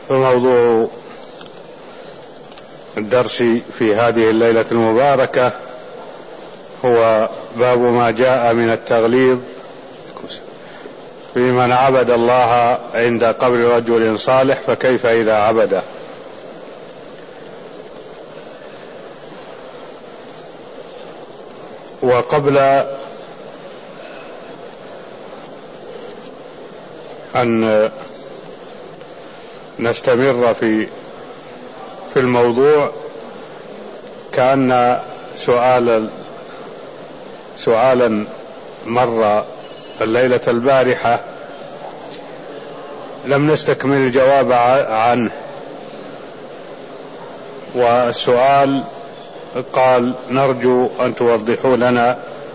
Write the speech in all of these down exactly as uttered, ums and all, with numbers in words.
فموضوع الدرس في هذه الليلة المباركة هو باب ما جاء من التغليظ في من عبد الله عند قبر رجل صالح فكيف إذا عبده. وقبل أن نستمر في في الموضوع كأن سؤال سؤالا مر الليلة البارحة لم نستكمل الجواب عنه، والسؤال قال: نرجو أن توضحوا لنا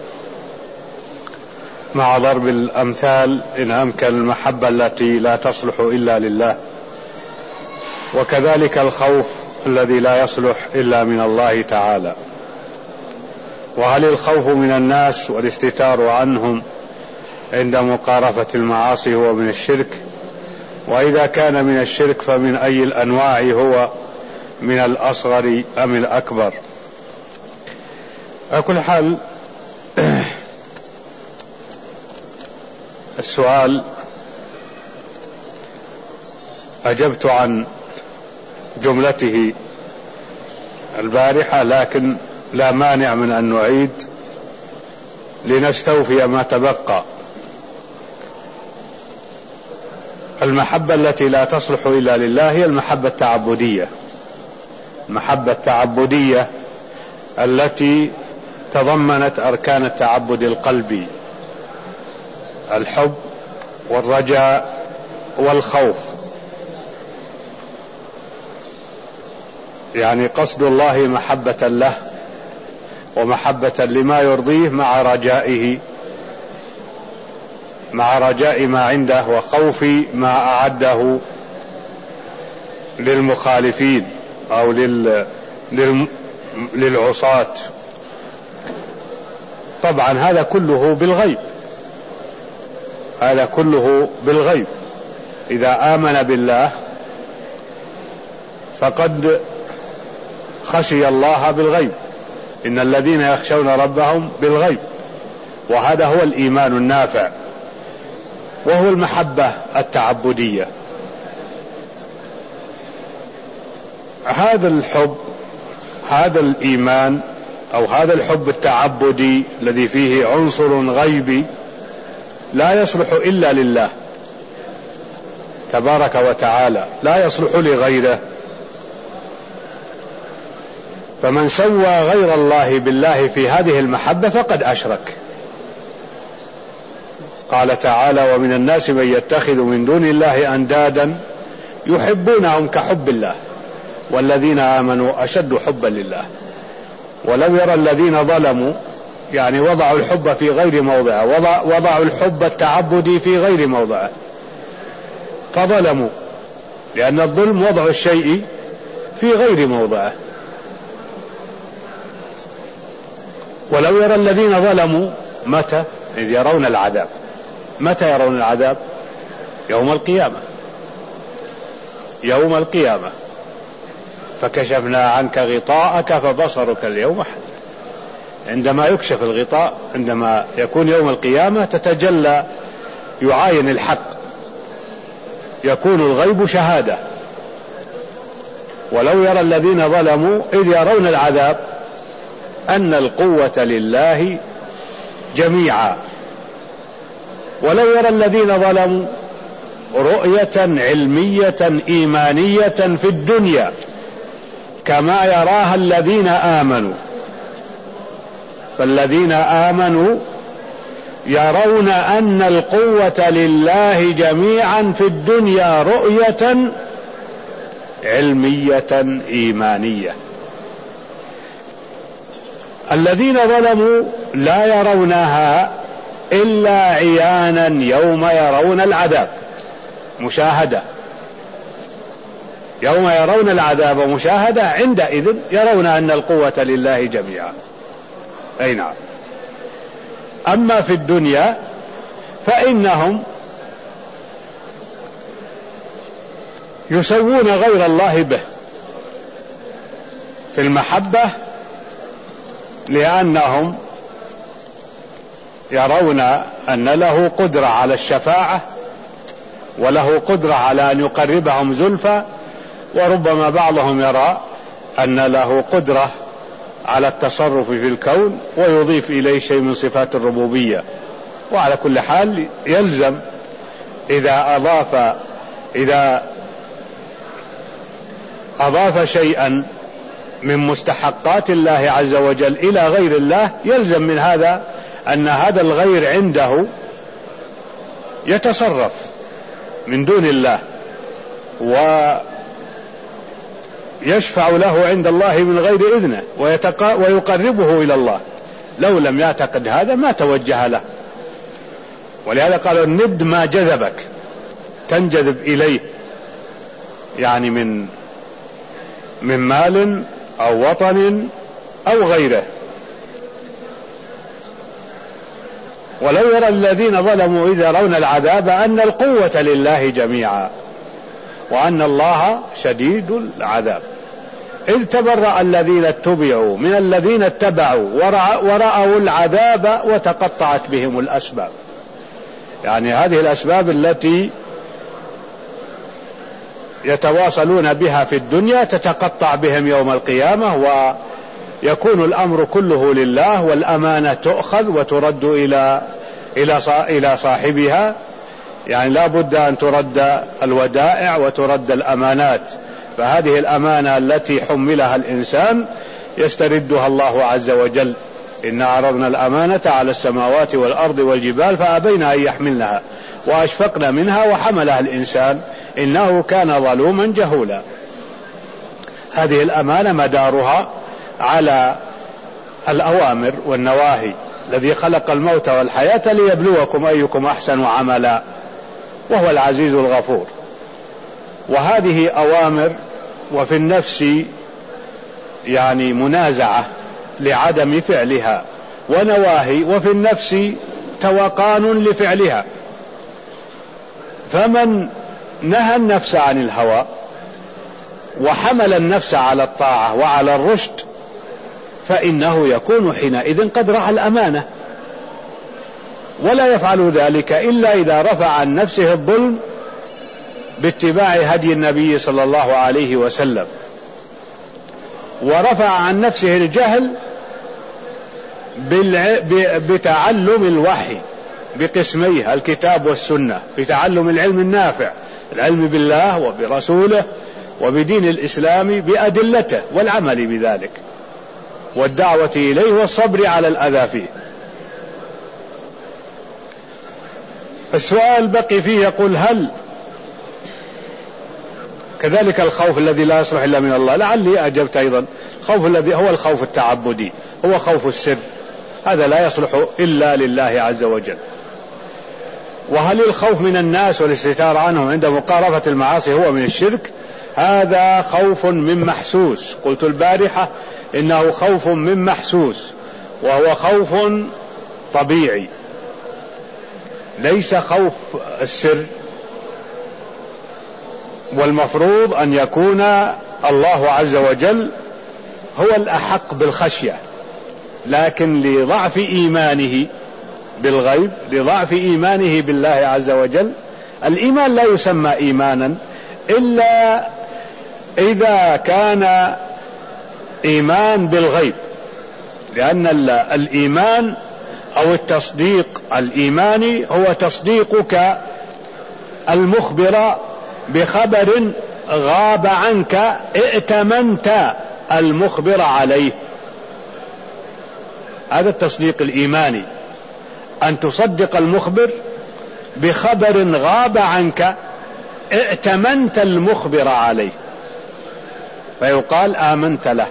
مع ضرب الأمثال إن أمكن المحبة التي لا تصلح إلا لله، وكذلك الخوف الذي لا يصلح إلا من الله تعالى. وهل الخوف من الناس والاستتار عنهم عند مقارفة المعاصي هو من الشرك؟ وإذا كان من الشرك فمن أي الأنواع هو، من الأصغر أم الأكبر؟ على كل حال السؤال أجبت عن جملته البارحة، لكن لا مانع من أن نعيد لنستوفي ما تبقى. المحبة التي لا تصلح إلا لله هي المحبة التعبدية، المحبة التعبدية التي تضمنت أركان التعبد القلبي: الحب والرجاء والخوف، يعني قصد الله محبة له ومحبة لما يرضيه مع رجائه، مع رجاء ما عنده وخوف ما أعده للمخالفين أو لل... لل... للعصاة. طبعا هذا كله بالغيب، هذا كله بالغيب. إذا آمن بالله فقد خشي الله بالغيب، إن الذين يخشون ربهم بالغيب، وهذا هو الإيمان النافع، وهو المحبة التعبدية. هذا الحب، هذا الإيمان أو هذا الحب التعبدي الذي فيه عنصر غيبي لا يصلح إلا لله تبارك وتعالى، لا يصلح لغيره. فمن سوى غير الله بالله في هذه المحبة فقد أشرك. قال تعالى: ومن الناس من يتخذ من دون الله أندادا يحبونهم كحب الله والذين آمنوا أشد حبا لله. ولو يرى الذين ظلموا، يعني وضعوا الحب في غير موضعه، وضع وضعوا الحب التعبدي في غير موضعه فظلموا، لأن الظلم وضع الشيء في غير موضعه. ولو يرى الذين ظلموا متى؟ إذ يرون العذاب. متى يرون العذاب؟ يوم القيامة، يوم القيامة. فكشفنا عنك غطاءك فبصرك اليوم حديد. عندما يكشف الغطاء، عندما يكون يوم القيامة، تتجلى، يعاين الحق، يكون الغيب شهادة. ولو يرى الذين ظلموا إذ يرون العذاب أن القوة لله جميعا. ولو يرى الذين ظلموا رؤية علمية إيمانية في الدنيا كما يراها الذين آمنوا. فالذين آمنوا يرون أن القوة لله جميعا في الدنيا رؤية علمية إيمانية. الذين ظلموا لا يرونها إلا عيانا يوم يرون العذاب، مشاهدة. يوم يرون العذاب مشاهدة، عندئذ يرون أن القوة لله جميعا. أي نعم. أما في الدنيا فإنهم يسوون غير الله به في المحبة، لأنهم يرون أن له قدرة على الشفاعة وله قدرة على أن يقربهم زلفى، وربما بعضهم يرى أن له قدرة على التصرف في الكون ويضيف إليه شيء من صفات الربوبية. وعلى كل حال يلزم إذا أضاف إذا أضاف شيئا من مستحقات الله عز وجل إلى غير الله، يلزم من هذا أن هذا الغير عنده يتصرف من دون الله ويشفع له عند الله من غير إذنه ويقربه إلى الله. لو لم يعتقد هذا ما توجه له. ولهذا قالوا الند ما جذبك، تنجذب إليه، يعني من من مال أو وطن أو غيره. ولو يرى الذين ظلموا إذ يرون العذاب أن القوة لله جميعا وأن الله شديد العذاب إذ تبرأ الذين اتبعوا من الذين اتبعوا ورأوا العذاب وتقطعت بهم الأسباب. يعني هذه الأسباب التي يتواصلون بها في الدنيا تتقطع بهم يوم القيامة، ويكون الأمر كله لله، والأمانة تؤخذ وترد إلى إلى صاحبها. يعني لا بد أن ترد الودائع وترد الأمانات. فهذه الأمانة التي حملها الإنسان يستردها الله عز وجل. إنا عرضنا الأمانة على السماوات والأرض والجبال فأبين أن يحملنها وأشفقن منها وحملها الإنسان إنه كان ظلوما جهولا. هذه الأمانة مدارها على الأوامر والنواهي. الذي خلق الموت والحياة ليبلوكم أيكم أحسن عملا وهو العزيز الغفور. وهذه أوامر، وفي النفس يعني منازعة لعدم فعلها، ونواهي وفي النفس توقان لفعلها. فمن نهى النفس عن الهوى وحمل النفس على الطاعة وعلى الرشد فإنه يكون حينئذ قد رعى الأمانة، ولا يفعل ذلك إلا إذا رفع عن نفسه الظلم باتباع هدي النبي صلى الله عليه وسلم، ورفع عن نفسه الجهل بتعلم الوحي بقسميه الكتاب والسنة، بتعلم العلم النافع، العلم بالله وبرسوله وبدين الإسلام بأدلته والعمل بذلك والدعوة إليه والصبر على الأذى فيه. السؤال بقي فيه يقول هل كذلك الخوف الذي لا يصلح إلا من الله؟ لعلي أجبت أيضا. الخوف الذي هو الخوف التعبدي، هو خوف السر، هذا لا يصلح إلا لله عز وجل. وهل الخوف من الناس والاستتار عنهم عند مقارفة المعاصي هو من الشرك؟ هذا خوف من محسوس. قلت البارحة إنه خوف من محسوس، وهو خوف طبيعي ليس خوف السر. والمفروض أن يكون الله عز وجل هو الأحق بالخشية، لكن لضعف إيمانه بالغيب، لضعف إيمانه بالله عز وجل. الإيمان لا يسمى إيمانا إلا إذا كان إيمان بالغيب، لأن الإيمان أو التصديق الإيماني هو تصديقك المخبر بخبر غاب عنك ائتمنت المخبر عليه. هذا التصديق الإيماني، أن تصدق المخبر بخبر غاب عنك ائتمنت المخبر عليه فيقال آمنت له.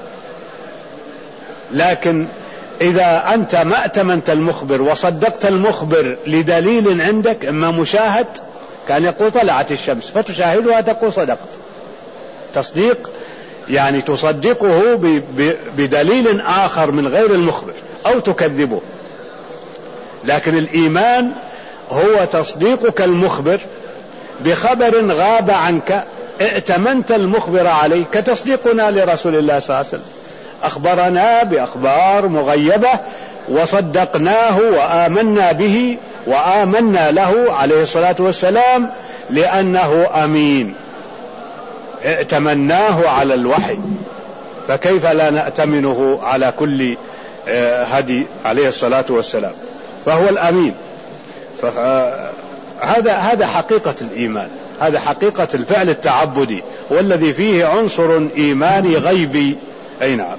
لكن إذا أنت ما ائتمنت المخبر وصدقت المخبر لدليل عندك، إما مشاهد، كان يقول طلعت الشمس فتشاهدها تقول صدقت، تصديق يعني تصدقه بدليل آخر من غير المخبر أو تكذبه. لكن الإيمان هو تصديقك المخبر بخبر غاب عنك ائتمنت المخبر عليه كتصديقنا لرسول الله صلى الله عليه وسلم، أخبرنا بأخبار مغيبة وصدقناه وآمنا به وآمنا له عليه الصلاة والسلام لأنه أمين، ائتمناه على الوحي، فكيف لا نأتمنه على كل هدي عليه الصلاة والسلام؟ فهو الأمين. فهذا هذا حقيقة الإيمان، هذا حقيقة الفعل التعبدي والذي فيه عنصر إيماني غيبي. أي نعم.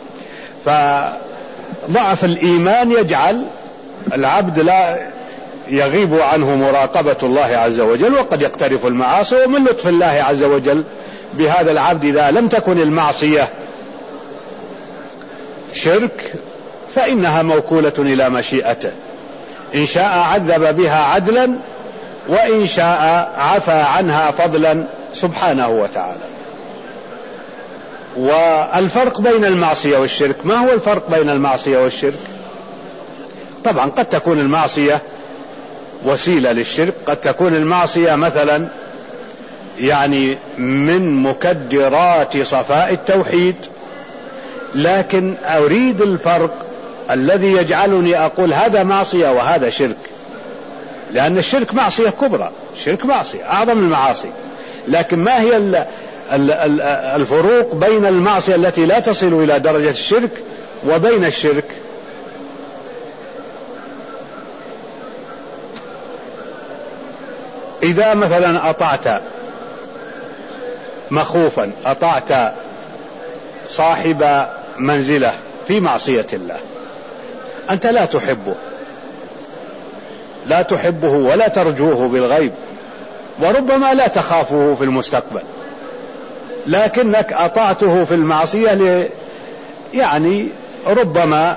فضعف الإيمان يجعل العبد لا يغيب عنه مراقبة الله عز وجل، وقد يقترف المعاصي. ومن لطف الله عز وجل بهذا العبد إذا لم تكن المعصية شرك فإنها موكولة إلى مشيئته، إن شاء عذب بها عدلا وإن شاء عفى عنها فضلا سبحانه وتعالى. والفرق بين المعصية والشرك، ما هو الفرق بين المعصية والشرك؟ طبعا قد تكون المعصية وسيلة للشرك، قد تكون المعصية مثلا يعني من مكدرات صفاء التوحيد، لكن أريد الفرق الذي يجعلني أقول هذا معصية وهذا شرك، لأن الشرك معصية كبرى، الشرك معصية أعظم المعاصي. لكن ما هي الفروق بين المعصية التي لا تصل إلى درجة الشرك وبين الشرك؟ إذا مثلا أطعت مخوفا، أطعت صاحب منزله في معصية الله، أنت لا تحبه، لا تحبه ولا ترجوه بالغيب، وربما لا تخافه في المستقبل، لكنك أطعته في المعصية ل... يعني ربما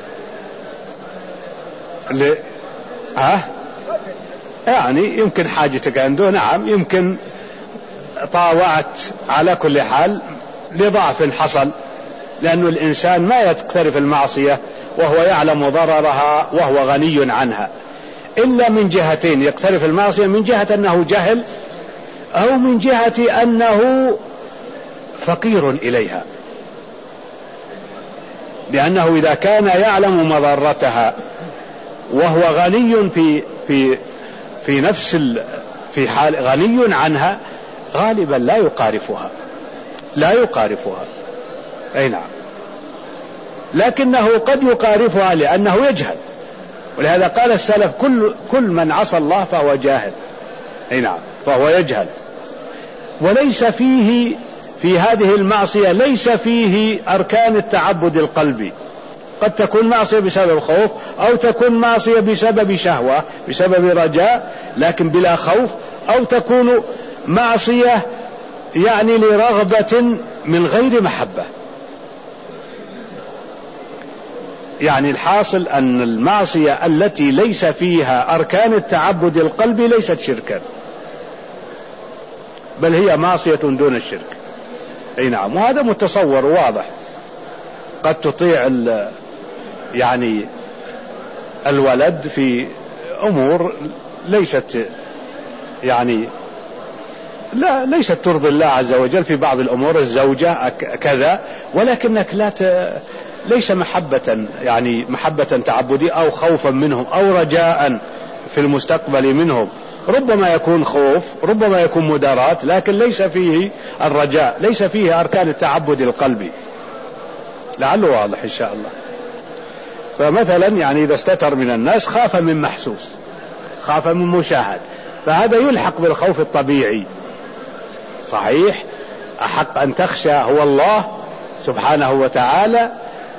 ل... ها؟ يعني يمكن حاجتك عنده، نعم، يمكن طاوعت، على كل حال لضعف حصل، لأن الإنسان ما يقترف المعصية وهو يعلم ضررها وهو غني عنها، إلا من جهتين: يقترف المعصية من جهة أنه جهل، أو من جهة أنه فقير إليها، لأنه إذا كان يعلم مضرتها وهو غني في في في نفس في حال غني عنها، غالبا لا يقارفها لا يقارفها أي نعم، لكنه قد يقارفها لأنه يجهل، ولهذا قال السلف: كل كل من عصى الله فهو جاهل. أي نعم، فهو يجهل، وليس فيه في هذه المعصية ليس فيه أركان التعبد القلبي. قد تكون معصية بسبب خوف، أو تكون معصية بسبب شهوة، بسبب رجاء لكن بلا خوف، أو تكون معصية يعني لرغبة من غير محبة. يعني الحاصل أن المعصية التي ليس فيها أركان التعبد القلبي ليست شركا، بل هي معصية دون الشرك. أي نعم، وهذا متصور واضح. قد تطيع يعني الولد في أمور ليست يعني لا ليست ترضي الله عز وجل، في بعض الأمور الزوجة كذا، ولكنك لا ت... ليس محبة يعني محبة تعبدية أو خوفا منهم أو رجاء في المستقبل منهم، ربما يكون خوف، ربما يكون مدارات، لكن ليس فيه الرجاء، ليس فيه أركان التعبد القلبي. لعله واضح إن شاء الله. فمثلا يعني إذا استتر من الناس خاف من محسوس، خاف من مشاهد، فهذا يلحق بالخوف الطبيعي. صحيح أحق أن تخشى هو الله سبحانه وتعالى،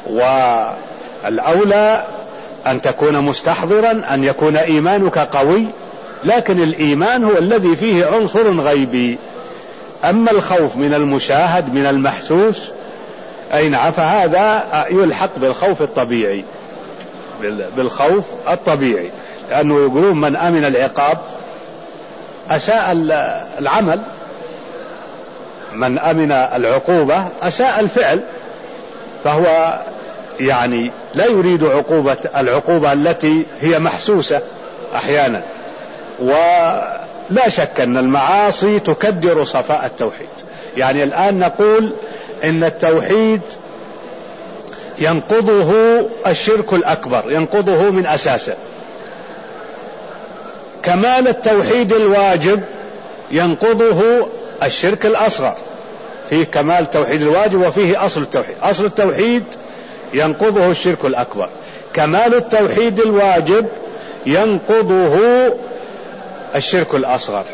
والأولى أن تكون مستحضرا، أن يكون إيمانك قوي، لكن الإيمان هو الذي فيه عنصر غيبي. أما الخوف من المشاهد من المحسوس أي نعم، فهذا يلحق بالخوف الطبيعي، بالخوف الطبيعي، لأنه يقولون: من أمن العقاب أساء العمل، من أمن العقوبة أساء الفعل، فهو يعني لا يريد عقوبة العقوبة التي هي محسوسة أحيانا. ولا شك أن المعاصي تكدر صفاء التوحيد، يعني الآن نقول إن التوحيد ينقضه الشرك الأكبر، ينقضه من أساسه. كمال التوحيد الواجب ينقضه الشرك الأصغر. فيه كمال التوحيد الواجب وفيه أصل التوحيد. أصل التوحيد ينقضه الشرك الأكبر، كمال التوحيد الواجب ينقضه الشرك الأصغر.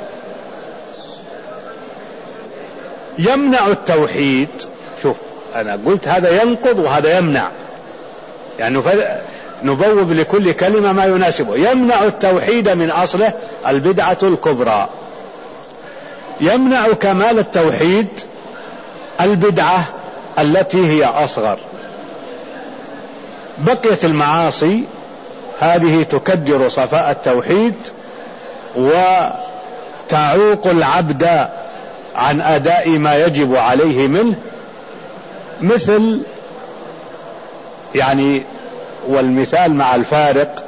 يمنع التوحيد، شوف أنا قلت هذا ينقض وهذا يمنع، يعني نبوب لكل كلمة ما يناسبه. يمنع التوحيد من أصله البدعة الكبرى، يمنع كمال التوحيد البدعة التي هي أصغر. بقية المعاصي هذه تكدر صفاء التوحيد وتعوق العبد عن أداء ما يجب عليه منه، مثل يعني والمثال مع الفارق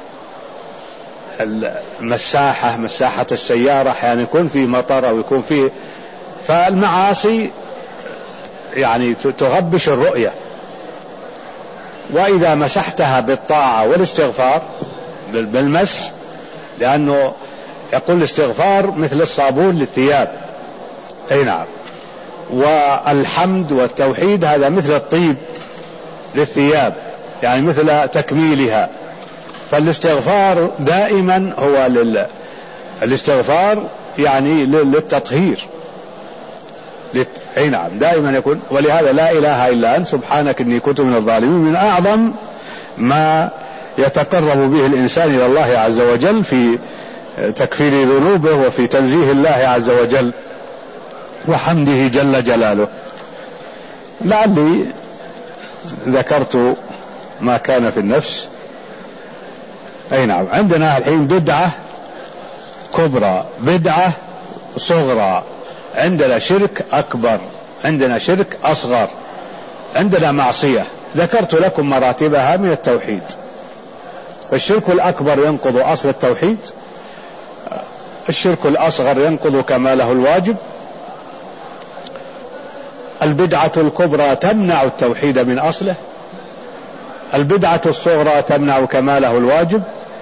المساحة، مساحة السيارة أحيانا يكون في مطر أو يكون فيه، فالمعاصي يعني تغبش الرؤية. وإذا مسحتها بالطاعة والاستغفار بالمسح، لأنه يقول الاستغفار مثل الصابون للثياب، أي نعم، والحمد والتوحيد هذا مثل الطيب للثياب، يعني مثل تكميلها. فالاستغفار دائما هو لل... الاستغفار يعني للتطهير لت... اي نعم دائما يكون. ولهذا لا اله الا انت سبحانك اني كنت من الظالمين من اعظم ما يتقرب به الانسان الى الله عز وجل في تكفير ذنوبه وفي تنزيه الله عز وجل وحمده جل جلاله. لعلي ذكرت ما كان في النفس. اي نعم، عندنا الحين بدعة كبرى، بدعة صغرى، عندنا شرك اكبر، عندنا شرك اصغر، عندنا معصية. ذكرت لكم مراتبها من التوحيد. فالشرك الاكبر ينقض اصل التوحيد، الشرك الاصغر ينقض كماله الواجب، البدعة الكبرى تمنع التوحيد من اصله، البدعة الصغرى تمنع كماله الواجب،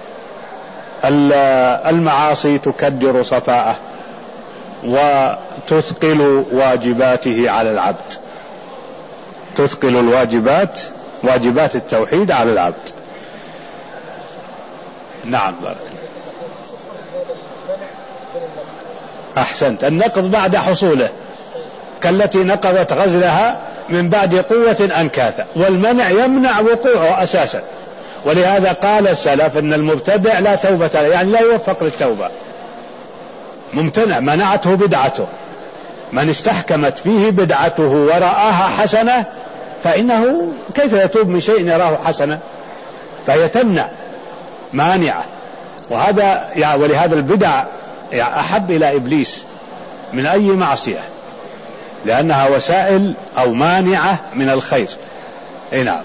المعاصي تكدر صفاءه وتثقل واجباته على العبد، تثقل الواجبات، واجبات التوحيد على العبد. نعم بارك. أحسنت، النقض بعد حصوله كالتي نقضت غزلها من بعد قوة أنكاثا، والمنع يمنع وقوعه أساسا. ولهذا قال السلف أن المبتدع لا توبة له، يعني لا يوفق للتوبة، ممتنع، منعته بدعته. من استحكمت فيه بدعته ورآها حسنة فإنه كيف يتوب من شيء يراه حسنة؟ فهي تمنع، مانعة. وهذا يعني ولهذا البدع يعني أحب إلى إبليس من أي معصية، لأنها وسائل أو مانعة من الخير. اي نعم.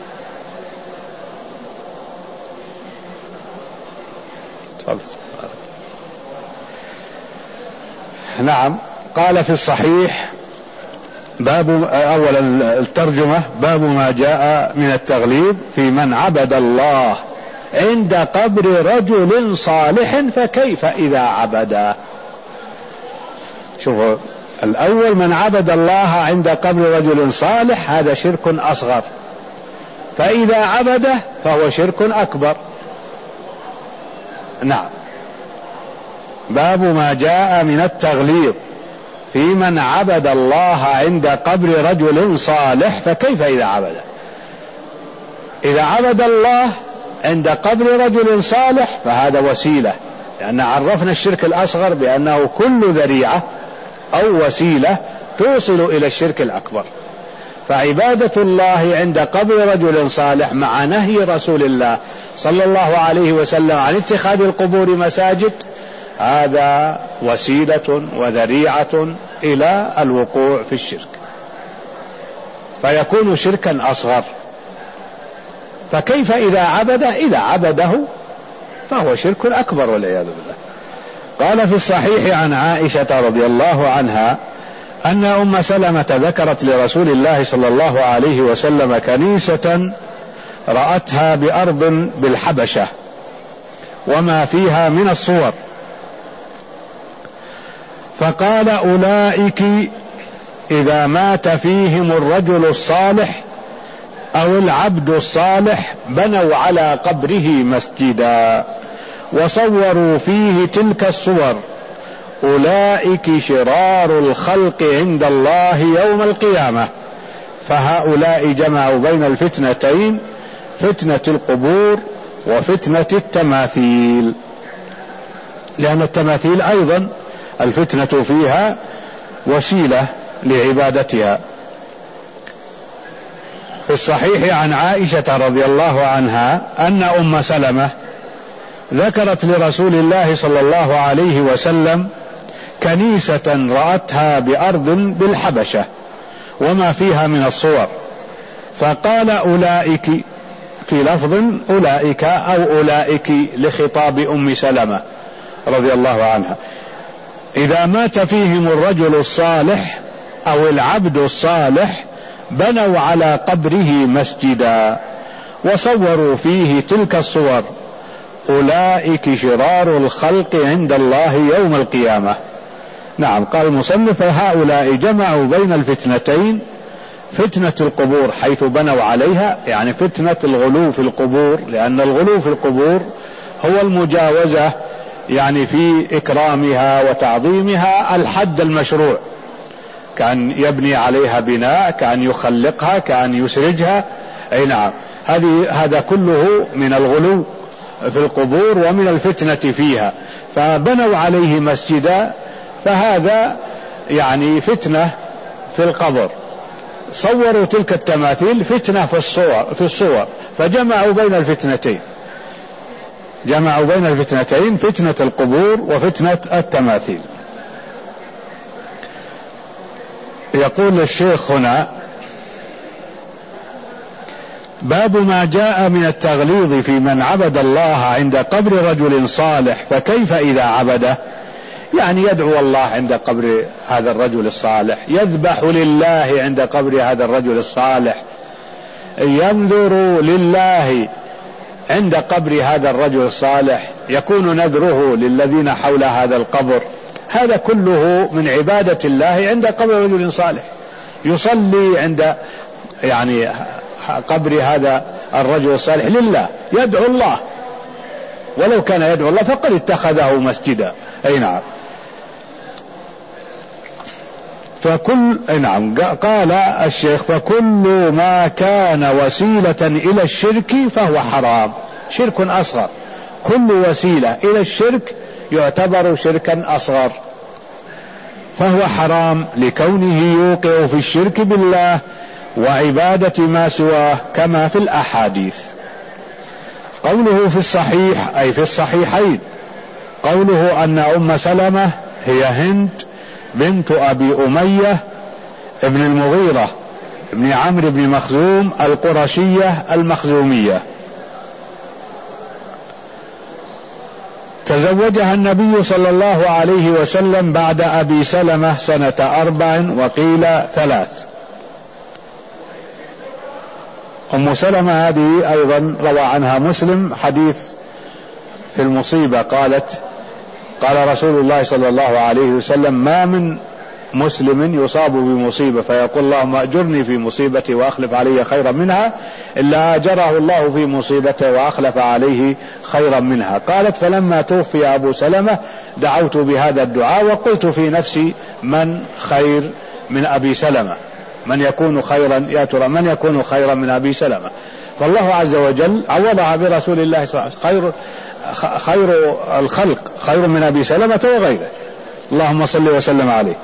نعم. قال في الصحيح باب أول الترجمة باب ما جاء من التغليظ في من عبد الله عند قبر رجل صالح فكيف إذا عبده. شوفوا الأول من عبد الله عند قبر رجل صالح هذا شرك أصغر، فإذا عبده فهو شرك أكبر. نعم. باب ما جاء من التغليظ في من عبد الله عند قبر رجل صالح فكيف إذا عبده. إذا عبد الله عند قبر رجل صالح فهذا وسيلة، لأن عرفنا الشرك الأصغر بأنه كل ذريعة أو وسيلة توصل إلى الشرك الأكبر. فعبادة الله عند قبر رجل صالح مع نهي رسول الله صلى الله عليه وسلم عن اتخاذ القبور مساجد هذا وسيلة وذريعة إلى الوقوع في الشرك، فيكون شركا أصغر. فكيف إذا عبده؟ إذا عبده فهو شرك أكبر والعياذ بالله. قال في الصحيح عن عائشة رضي الله عنها أن أم سلمة ذكرت لرسول الله صلى الله عليه وسلم كنيسة رأتها بأرض بالحبشة وما فيها من الصور، فقال أولئك إذا مات فيهم الرجل الصالح أو العبد الصالح بنوا على قبره مسجدا وصوروا فيه تلك الصور، أولئك شرار الخلق عند الله يوم القيامة. فهؤلاء جمعوا بين الفتنتين، فتنة القبور وفتنة التماثيل، لأن التماثيل أيضا الفتنة فيها وسيلة لعبادتها. في الصحيح عن عائشة رضي الله عنها أن أم سلمة ذكرت لرسول الله صلى الله عليه وسلم كنيسة رأتها بأرض بالحبشة وما فيها من الصور، فقال أولئك، في لفظ أولئك أو أولئك لخطاب أم سلمة رضي الله عنها، إذا مات فيهم الرجل الصالح أو العبد الصالح بنوا على قبره مسجدا وصوروا فيه تلك الصور، أولئك شرار الخلق عند الله يوم القيامة. نعم، قال المصنف هؤلاء جمعوا بين الفتنتين، فتنة القبور حيث بنوا عليها، يعني فتنة الغلو في القبور، لأن الغلو في القبور هو المجاوزة يعني في إكرامها وتعظيمها الحد المشروع، كأن يبني عليها بناء، كأن يخلقها، كأن يسرجها. أي نعم، هذه هذا كله من الغلو في القبور ومن الفتنة فيها، فبنوا عليه مسجدا، فهذا يعني فتنة في القبر. صوروا تلك التماثيل فتنة في الصور, في الصور فجمعوا بين الفتنتين، جمعوا بين الفتنتين، فتنة القبور وفتنة التماثيل. يقول الشيخ هنا: باب ما جاء من التغليظ في من عبد الله عند قبر رجل صالح، فكيف إذا عبده؟ يعني يدعو الله عند قبر هذا الرجل الصالح، يذبح لله عند قبر هذا الرجل الصالح، ينذر لله عند قبر هذا الرجل الصالح، يكون نذره للذين حول هذا القبر، هذا كله من عبادة الله عند قبر رجل صالح. يصلي عند يعني قبر هذا الرجل الصالح لله، يدعو الله، ولو كان يدعو الله فقد اتخذه مسجدا. أي نعم. فكل أي نعم قال الشيخ: فكل ما كان وسيلة إلى الشرك فهو حرام، شرك أصغر، كل وسيلة إلى الشرك يعتبر شركا أصغر، فهو حرام لكونه يوقع في الشرك بالله وعبادة ما سواه كما في الأحاديث. قوله في الصحيح أي في الصحيحين، قوله أن أم سلمة هي هند بنت أبي أمية ابن المغيرة ابن عمرو بن مخزوم القرشية المخزومية، تزوجها النبي صلى الله عليه وسلم بعد أبي سلمة سنة أربع وقيل ثلاث. أم سلمة هذه أيضا روى عنها مسلم حديث في المصيبة، قالت: قال رسول الله صلى الله عليه وسلم: ما من مسلم يصاب بمصيبة فيقول اللهم أجرني في مصيبتي وأخلف علي خيرا منها إلا أجره الله في مصيبته وأخلف عليه خيرا منها. قالت: فلما توفي أبو سلمة دعوت بهذا الدعاء وقلت في نفسي: من خير من أبي سلمة؟ من يكون خيرا يا ترى من يكون خيرا من أبي سلمة؟ فالله عز وجل عوضها برسول الله صلى الله عليه وسلم، خير خير الخلق خير من أبي سلمة وغيره، اللهم صل وسلم عليه.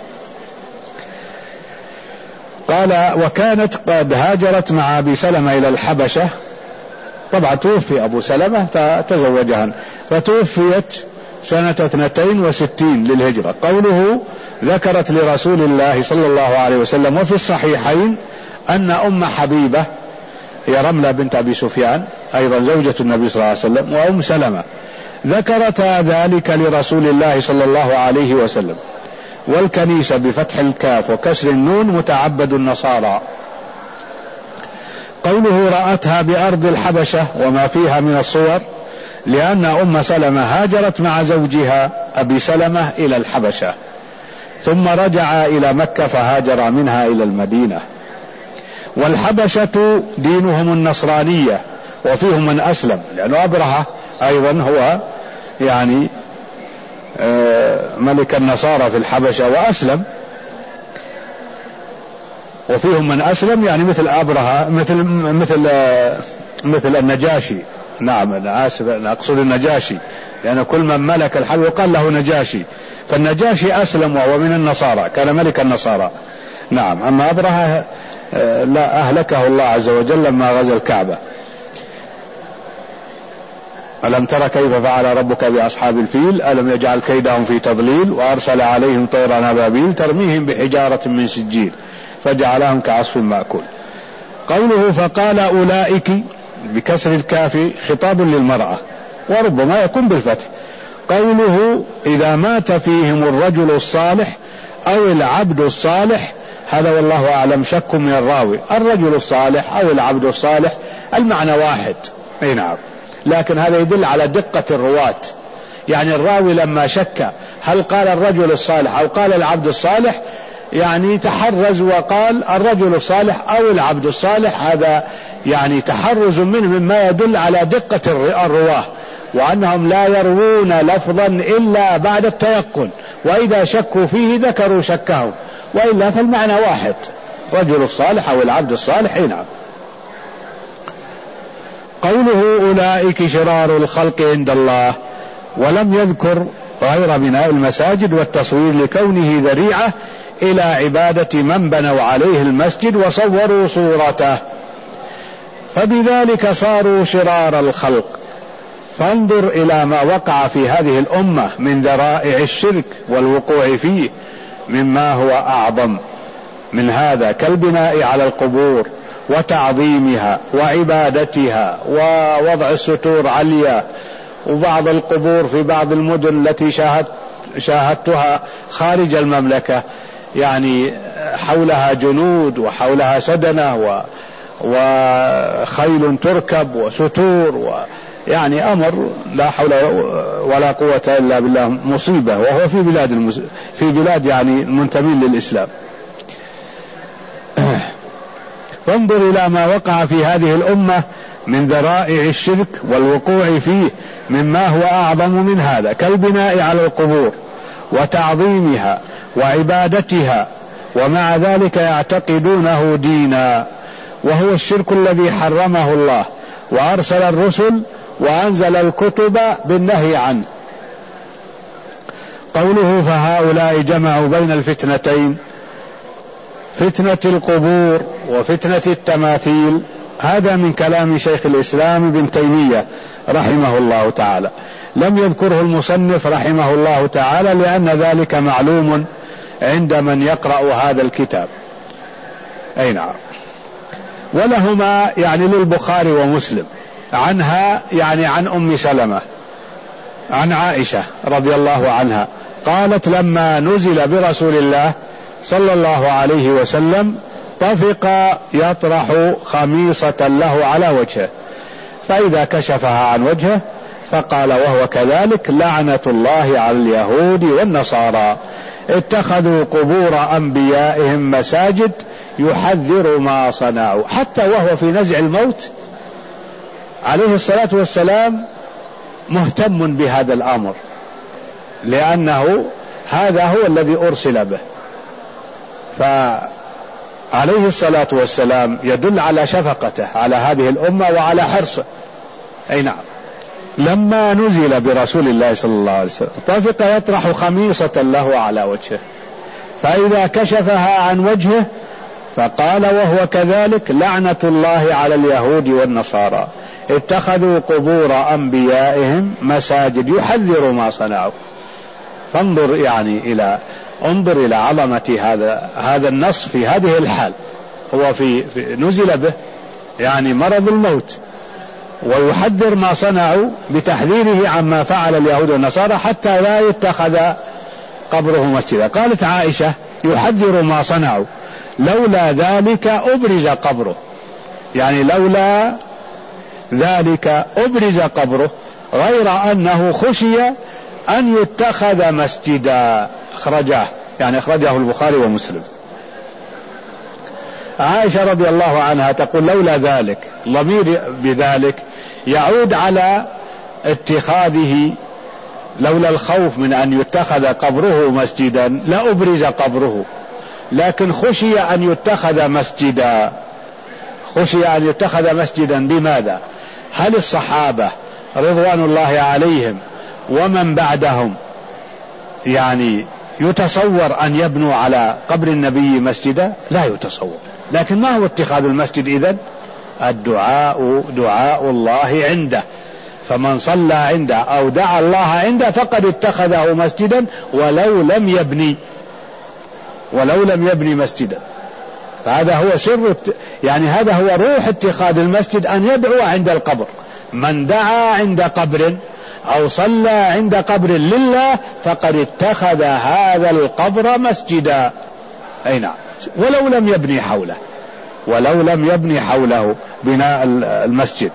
قال: وكانت قد هاجرت مع أبي سلمة إلى الحبشة، طبعا توفي أبو سلمة فتزوجها، فتوفيت سنة اثنتين وستين للهجرة. قوله: ذكرت لرسول الله صلى الله عليه وسلم. وفي الصحيحين أن أم حبيبة هي رملة بنت أبي سفيان أيضا زوجة النبي صلى الله عليه وسلم وأم سلمة ذكرتا ذلك لرسول الله صلى الله عليه وسلم، والكنيسة بفتح الكاف وكسر النون متعبد النصارى. قوله رأتها بأرض الحبشة وما فيها من الصور لأن أم سلمة هاجرت مع زوجها أبي سلمة إلى الحبشة ثم رجع إلى مكة فهاجر منها إلى المدينة. والحبشة دينهم النصرانية وفيهم من أسلم، لأن أبرهة أيضا هو يعني ملك النصارى في الحبشة وأسلم، وفيهم من أسلم يعني مثل أبرهة مثل مثل مثل النجاشي. نعم أنا آسف أنا أقصد النجاشي، لأن كل من ملك الحبشة يقال له نجاشي، فالنجاشي أسلم وهو من النصارى كان ملك النصارى. نعم. أما أبرهة لا أهلكه الله عز وجل لما غزا الكعبة. ألم تر كيف فعل ربك بأصحاب الفيل ألم يجعل كيدهم في تضليل وأرسل عليهم طيرا أبابيل ترميهم بحجارة من سجيل فجعلهم كعصف مأكول. قوله فقال أولئك بكسر الكاف خطاب للمرأة وربما يكون بالفتح. قوله إذا مات فيهم الرجل الصالح أو العبد الصالح، هذا والله أعلم شك من الراوي، الرجل الصالح أو العبد الصالح المعنى واحد. أي نعم، لكن هذا يدل على دقة الرواة، يعني الراوي لما شك هل قال الرجل الصالح أو قال العبد الصالح يعني تحرز وقال الرجل الصالح أو العبد الصالح، هذا يعني تحرز منه مما يدل على دقة الرواه وأنهم لا يروون لفظا إلا بعد التيقن، وإذا شكوا فيه ذكروا شكهم، وإلا فالمعنى واحد، رجل الصالح أو العبد الصالح. نعم. قوله أولئك شرار الخلق عند الله، ولم يذكر غير بناء المساجد والتصوير لكونه ذريعة إلى عبادة من بنوا عليه المسجد وصوروا صورته، فبذلك صاروا شرار الخلق. فانظر إلى ما وقع في هذه الأمة من ذرائع الشرك والوقوع فيه مما هو أعظم من هذا، كالبناء على القبور وتعظيمها وعبادتها ووضع الستور عليا، وبعض القبور في بعض المدن التي شاهدت شاهدتها خارج المملكة يعني حولها جنود وحولها سدنة و وخيل تركب وستور و يعني أمر لا حول ولا قوة إلا بالله، مصيبة، وهو في بلاد المس... في بلاد يعني المنتمين للإسلام. فانظر إلى ما وقع في هذه الأمة من ذرائع الشرك والوقوع فيه مما هو أعظم من هذا، كالبناء على القبور وتعظيمها وعبادتها، ومع ذلك يعتقدونه دينا، وهو الشرك الذي حرمه الله وأرسل الرسل وأنزل الكتب بالنهي عنه. قوله فهؤلاء جمعوا بين الفتنتين، فتنة القبور وفتنة التماثيل، هذا من كلام شيخ الإسلام ابن تيمية رحمه الله تعالى، لم يذكره المصنف رحمه الله تعالى لأن ذلك معلوم عند من يقرأ هذا الكتاب. أي نعم. ولهما يعني للبخاري ومسلم عنها يعني عن أم سلمة عن عائشة رضي الله عنها قالت لما نزل برسول الله صلى الله عليه وسلم طفق يطرح خميصة له على وجهه، فإذا كشفها عن وجهه فقال وهو كذلك لعنة الله على اليهود والنصارى اتخذوا قبور أنبيائهم مساجد يحذر ما صنعوا. حتى وهو في نزع الموت عليه الصلاة والسلام مهتم بهذا الأمر، لأنه هذا هو الذي أرسل به، فعليه الصلاة والسلام يدل على شفقته على هذه الأمة وعلى حرصه. أي نعم. لما نزل برسول الله صلى الله عليه وسلم طفق يطرح خميصة له على وجهه، فإذا كشفها عن وجهه فقال وهو كذلك لعنة الله على اليهود والنصارى اتخذوا قبور أنبيائهم مساجد يحذر ما صنعوا. فانظر يعني إلى انظر إلى عظمة هذا هذا النص في هذه الحال، هو في, في نزل به يعني مرض الموت، ويحذر ما صنعوا بتحذيره عما فعل اليهود والنصارى حتى لا يتخذ قبره مسجدا. قالت عائشة يحذر ما صنعوا لولا ذلك أبرز قبره، يعني لولا ذلك أبرز قبره، غير أنه خشي أن يتخذ مسجدا. أخرجه يعني أخرجه البخاري ومسلم. عائشة رضي الله عنها تقول لولا ذلك، ضمير بذلك يعود على اتخاذه، لولا الخوف من أن يتخذ قبره مسجدا لأبرز قبره، لكن خشي أن يتخذ مسجدا. خشي أن يتخذ مسجدا بماذا؟ هل الصحابة رضوان الله عليهم ومن بعدهم يعني يتصور أن يبنوا على قبر النبي مسجدا؟ لا يتصور. لكن ما هو اتخاذ المسجد إذن؟ الدعاء، دعاء الله عنده، فمن صلى عنده أو دعا الله عنده فقد اتخذه مسجدا ولو لم يبني ولو لم يبني مسجدا. فهذا هو سر، يعني هذا هو روح اتخاذ المسجد، أن يدعو عند القبر. من دعا عند قبر أو صلى عند قبر لله فقد اتخذ هذا القبر مسجدا. أي نعم، ولو لم يبني حوله، ولو لم يبني حوله بناء المسجد.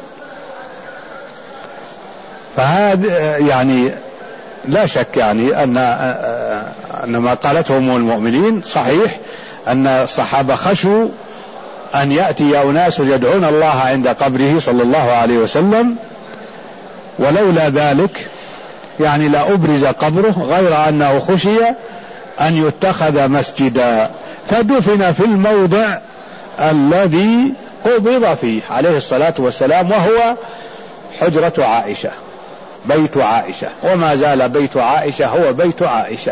فهذا يعني لا شك يعني أن أن ما قالته أم المؤمنين صحيح، أن الصحابة خشوا أن يأتي أناس يدعون الله عند قبره صلى الله عليه وسلم، ولولا ذلك يعني لا أبرز قبره، غير أنه خشي أن يتخذ مسجدا. فدفن في الموضع الذي قبض فيه عليه الصلاة والسلام، وهو حجرة عائشة، بيت عائشة، وما زال بيت عائشة هو بيت عائشة،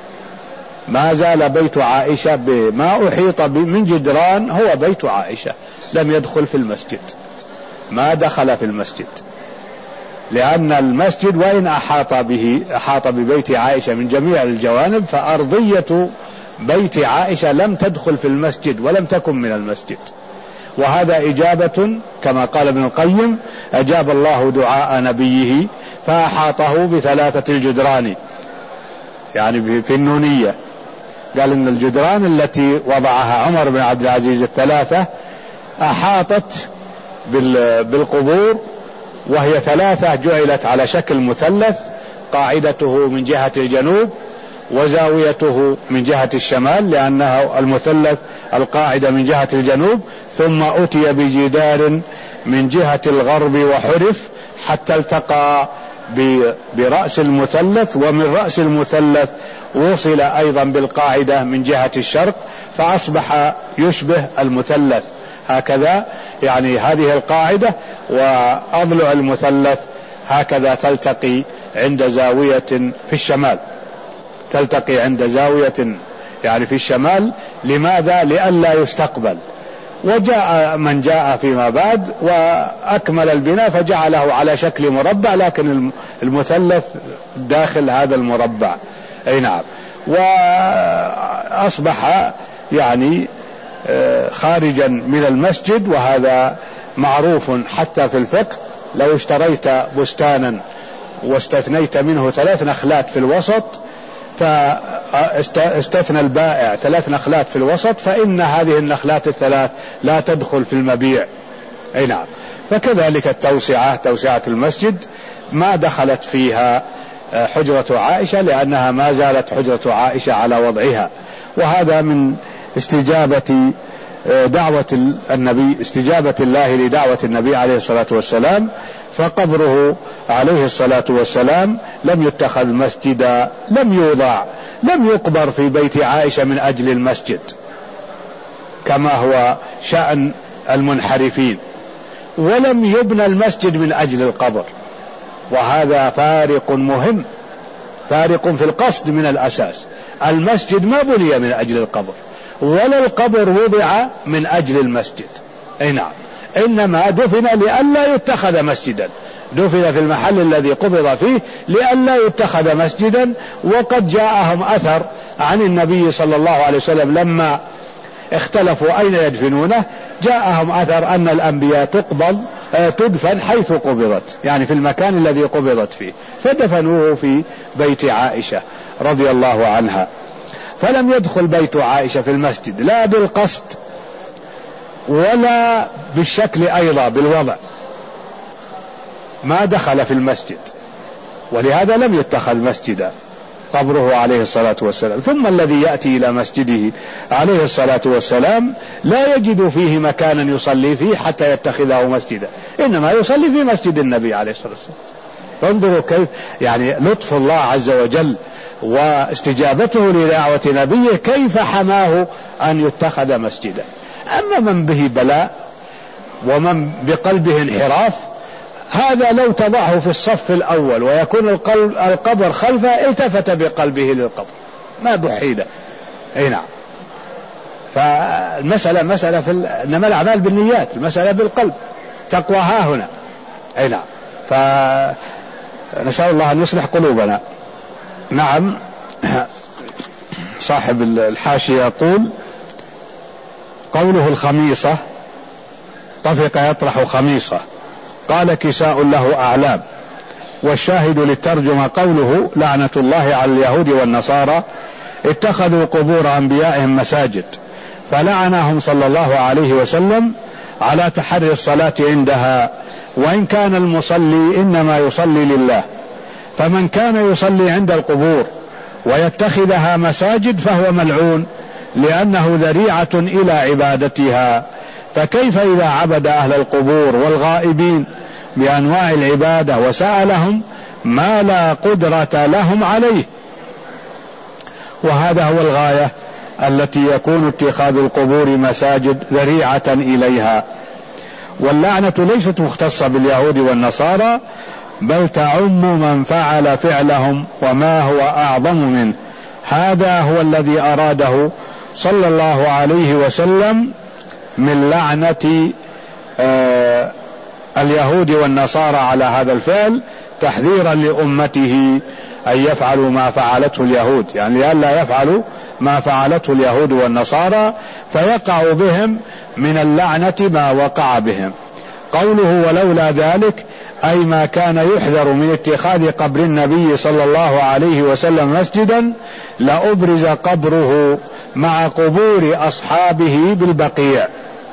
ما زال بيت عائشة بما أحيط من جدران هو بيت عائشة، لم يدخل في المسجد، ما دخل في المسجد، لأن المسجد وإن أحاط به أحاط ببيت عائشة من جميع الجوانب، فأرضية بيت عائشة لم تدخل في المسجد ولم تكن من المسجد. وهذا إجابة كما قال ابن القيم: أجاب الله دعاء نبيه فأحاطه بثلاثة الجدران، يعني في النونية قال إن الجدران التي وضعها عمر بن عبد العزيز الثلاثة أحاطت بالقبور، وهي ثلاثة جعلت على شكل مثلث، قاعدته من جهة الجنوب وزاويته من جهة الشمال، لأنها المثلث القاعدة من جهة الجنوب، ثم أتي بجدار من جهة الغرب وحرف حتى التقى برأس المثلث، ومن رأس المثلث وصل أيضا بالقاعدة من جهة الشرق، فأصبح يشبه المثلث هكذا، يعني هذه القاعدة وأضلع المثلث هكذا تلتقي عند زاوية في الشمال، تلتقي عند زاوية يعني في الشمال. لماذا؟ لئلا يستقبل. وجاء من جاء فيما بعد وأكمل البناء فجعله على شكل مربع، لكن المثلث داخل هذا المربع. أي نعم. وأصبح يعني خارجا من المسجد، وهذا معروف حتى في الفقه. لو اشتريت بستانا واستثنيت منه ثلاث نخلات في الوسط، فاستثنى البائع ثلاث نخلات في الوسط، فإن هذه النخلات الثلاث لا تدخل في المبيع. أي نعم. فكذلك التوسعة، توسعة المسجد ما دخلت فيها حجرة عائشة، لأنها ما زالت حجرة عائشة على وضعها. وهذا من استجابة دعوة النبي، استجابة الله لدعوة النبي عليه الصلاة والسلام، فقبره عليه الصلاة والسلام لم يتخذ مسجدا، لم يوضع، لم يقبر في بيت عائشة من أجل المسجد كما هو شأن المنحرفين، ولم يبنى المسجد من أجل القبر. وهذا فارق مهم، فارق في القصد من الأساس. المسجد ما بني من أجل القبر، ولا القبر وضع من أجل المسجد. أي نعم. إنما دفن لئلا يتخذ مسجدا، دفن في المحل الذي قبض فيه لئلا يتخذ مسجدا. وقد جاءهم أثر عن النبي صلى الله عليه وسلم لما اختلفوا أين يدفنونه، جاءهم أثر أن الأنبياء تقبض تدفن حيث قبضت، يعني في المكان الذي قبضت فيه، فدفنوه في بيت عائشة. رضي الله عنها. فلم يدخل بيت عائشة في المسجد لا بالقصد ولا بالشكل أيضا بالوضع، ما دخل في المسجد، ولهذا لم يتخذ مسجدا قبره عليه الصلاة والسلام. ثم الذي يأتي إلى مسجده عليه الصلاة والسلام لا يجد فيه مكانا يصلي فيه حتى يتخذه مسجدا، إنما يصلي في مسجد النبي عليه الصلاة والسلام. فانظروا كيف يعني لطف الله عز وجل واستجابته لدعوة نبيه، كيف حماه أن يتخذ مسجدا. أما من به بلاء ومن بقلبه انحراف، هذا لو تضعه في الصف الأول ويكون القلب القبر خلفه التفت بقلبه للقبر ما بحيله. اي نعم. فالمسألة مسألة في ال... إنما الأعمال بالنيات، المسألة بالقلب، تقوى ها هنا. اي نعم. فنسأل الله أن يصلح قلوبنا. نعم. صاحب الحاشية يقول قوله الخميصة، طفق يطرح خميصة، قال كساء له أعلام. والشاهد للترجمة قوله لعنة الله على اليهود والنصارى اتخذوا قبور أنبيائهم مساجد، فلعنهم صلى الله عليه وسلم على تحري الصلاة عندها، وإن كان المصلي إنما يصلي لله. فمن كان يصلي عند القبور ويتخذها مساجد فهو ملعون، لأنه ذريعة إلى عبادتها. فكيف إذا عبد أهل القبور والغائبين بأنواع العبادة وسألهم ما لا قدرة لهم عليه؟ وهذا هو الغاية التي يكون اتخاذ القبور مساجد ذريعة إليها. واللعنة ليست مختصة باليهود والنصارى، بل تعم من فعل فعلهم وما هو أعظم منه. هذا هو الذي أراده صلى الله عليه وسلم من لعنة آه اليهود والنصارى على هذا الفعل، تحذيرا لأمته أن يفعلوا ما فعلته اليهود، يعني لئلا يفعلوا ما فعلته اليهود والنصارى فيقع بهم من اللعنة ما وقع بهم. قوله ولولا ذلك أي ما كان يحذر من اتخاذ قبر النبي صلى الله عليه وسلم مسجدا لأبرز قبره مع قبور أصحابه بالبقيع.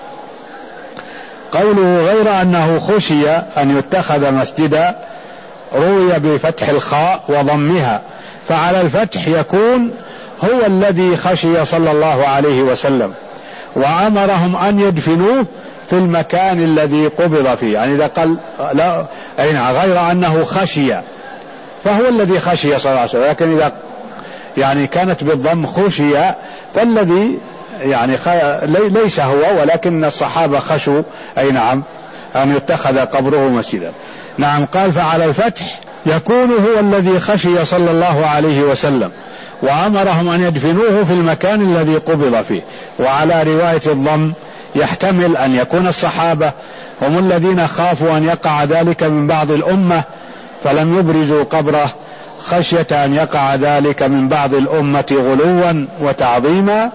قوله غير أنه خشي أن يتخذ مسجدا روي بفتح الخاء وضمها، فعلى الفتح يكون هو الذي خشي صلى الله عليه وسلم وأمرهم أن يدفنوه في المكان الذي قبض فيه. يعني إذا قال لا أين غير أنه خشي فهو الذي خشي صلى الله عليه وسلم، لكن إذا يعني كانت بالضم خشي فالذي يعني ليس هو، ولكن الصحابة خشوا أي نعم أن يتخذ قبره مسجدا. نعم. قال فعلى الفتح يكون هو الذي خشي صلى الله عليه وسلم وأمرهم أن يدفنوه في المكان الذي قبض فيه. وعلى رواية الضم يحتمل أن يكون الصحابة هم الذين خافوا أن يقع ذلك من بعض الأمة فلم يبرزوا قبره خشية أن يقع ذلك من بعض الأمة غلوا وتعظيما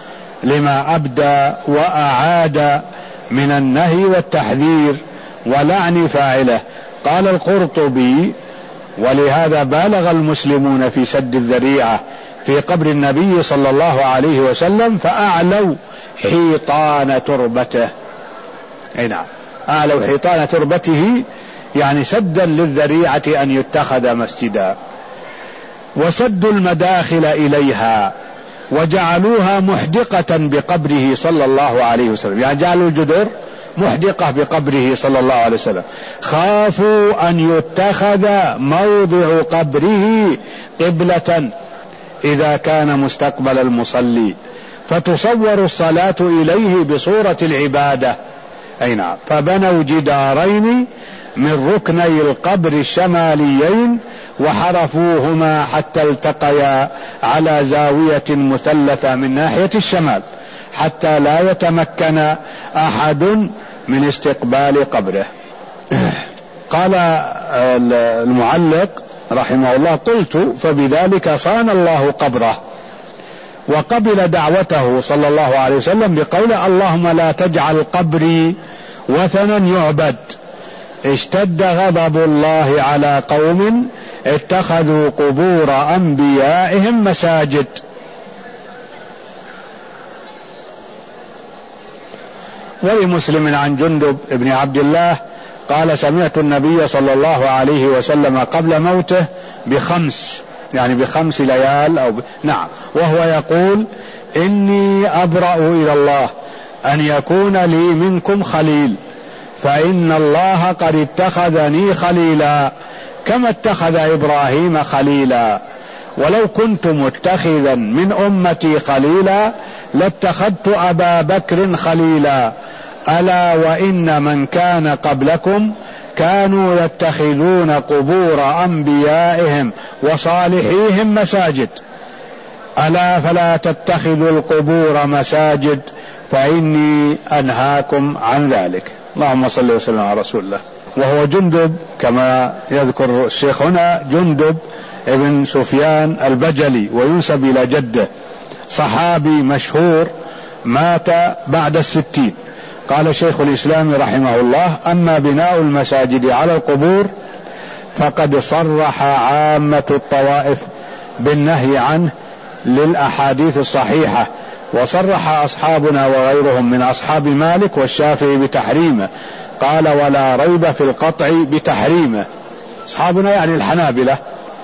لما أبدى وأعاد من النهي والتحذير ولعن فاعله. قال القرطبي ولهذا بالغ المسلمون في سد الذريعة في قبر النبي صلى الله عليه وسلم فأعلوا حيطان تربته. اي نعم، أعلوا حيطان تربته يعني سدا للذريعة أن يتخذ مسجدا. وسدوا المداخل إليها وجعلوها محدقة بقبره صلى الله عليه وسلم، يعني جعلوا الجدر محدقة بقبره صلى الله عليه وسلم. خافوا أن يتخذ موضع قبره قبلة إذا كان مستقبل المصلي فتصور الصلاة إليه بصورة العبادة. أي نعم. فبنوا جدارين من ركني القبر الشماليين وحرفوهما حتى التقيا على زاوية مثلثة من ناحية الشمال حتى لا يتمكن أحد من استقبال قبره. قال المعلق رحمه الله قلت فبذلك صان الله قبره وقبل دعوته صلى الله عليه وسلم بقوله اللهم لا تجعل قبري وثنا يعبد. اشتد غضب الله على قوم اتخذوا قبور أنبيائهم مساجد. ولمسلم عن جندب بن عبد الله قال سمعت النبي صلى الله عليه وسلم قبل موته بخمس، يعني بخمس ليال أو ب... نعم، وهو يقول إني أبرأ إلى الله أن يكون لي منكم خليل، فإن الله قد اتخذني خليلا كما اتخذ إبراهيم خليلا، ولو كنت متخذا من أمتي خليلا لاتخذت أبا بكر خليلا، ألا وإن من كان قبلكم كانوا يتخذون قبور أنبيائهم وصالحيهم مساجد، ألا فلا تتخذوا القبور مساجد فإني أنهاكم عن ذلك. اللهم صل وسلم على رسول الله. وهو جندب كما يذكر الشيخ هنا، جندب ابن سفيان البجلي، وينسب إلى جده، صحابي مشهور مات بعد الستين. قال شيخ الإسلام رحمه الله: أما بناء المساجد على القبور فقد صرح عامة الطوائف بالنهي عنه للأحاديث الصحيحة، وصرح أصحابنا وغيرهم من أصحاب مالك والشافعي بتحريمه. قال: ولا ريب في القطع بتحريمه. أصحابنا يعني الحنابلة،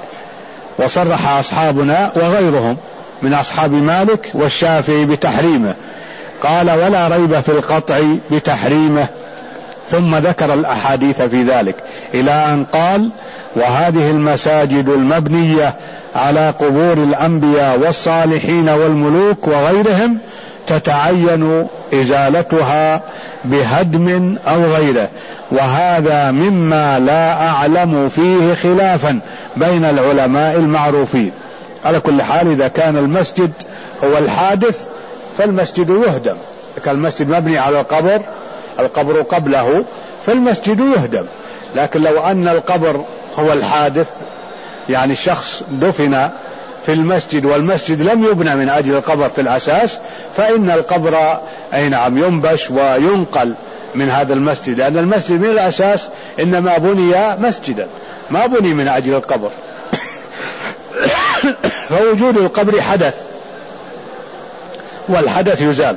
وصرح أصحابنا وغيرهم من أصحاب مالك والشافعي بتحريمه. قال: ولا ريب في القطع بتحريمه، ثم ذكر الأحاديث في ذلك إلى أن قال: وهذه المساجد المبنية على قبور الأنبياء والصالحين والملوك وغيرهم تتعين إزالتها بهدم أو غيره، وهذا مما لا أعلم فيه خلافا بين العلماء المعروفين. على كل حال إذا كان المسجد هو الحادث فالمسجد يهدم، كان المسجد مبني على القبر، القبر قبله فالمسجد يهدم. لكن لو أن القبر هو الحادث، يعني الشخص دفن في المسجد والمسجد لم يبنى من أجل القبر في الأساس، فإن القبر أي نعم ينبش وينقل من هذا المسجد، لأن المسجد من الأساس إنما بني مسجدا، ما بني من أجل القبر. فوجود القبر حدث، والحدث يزال.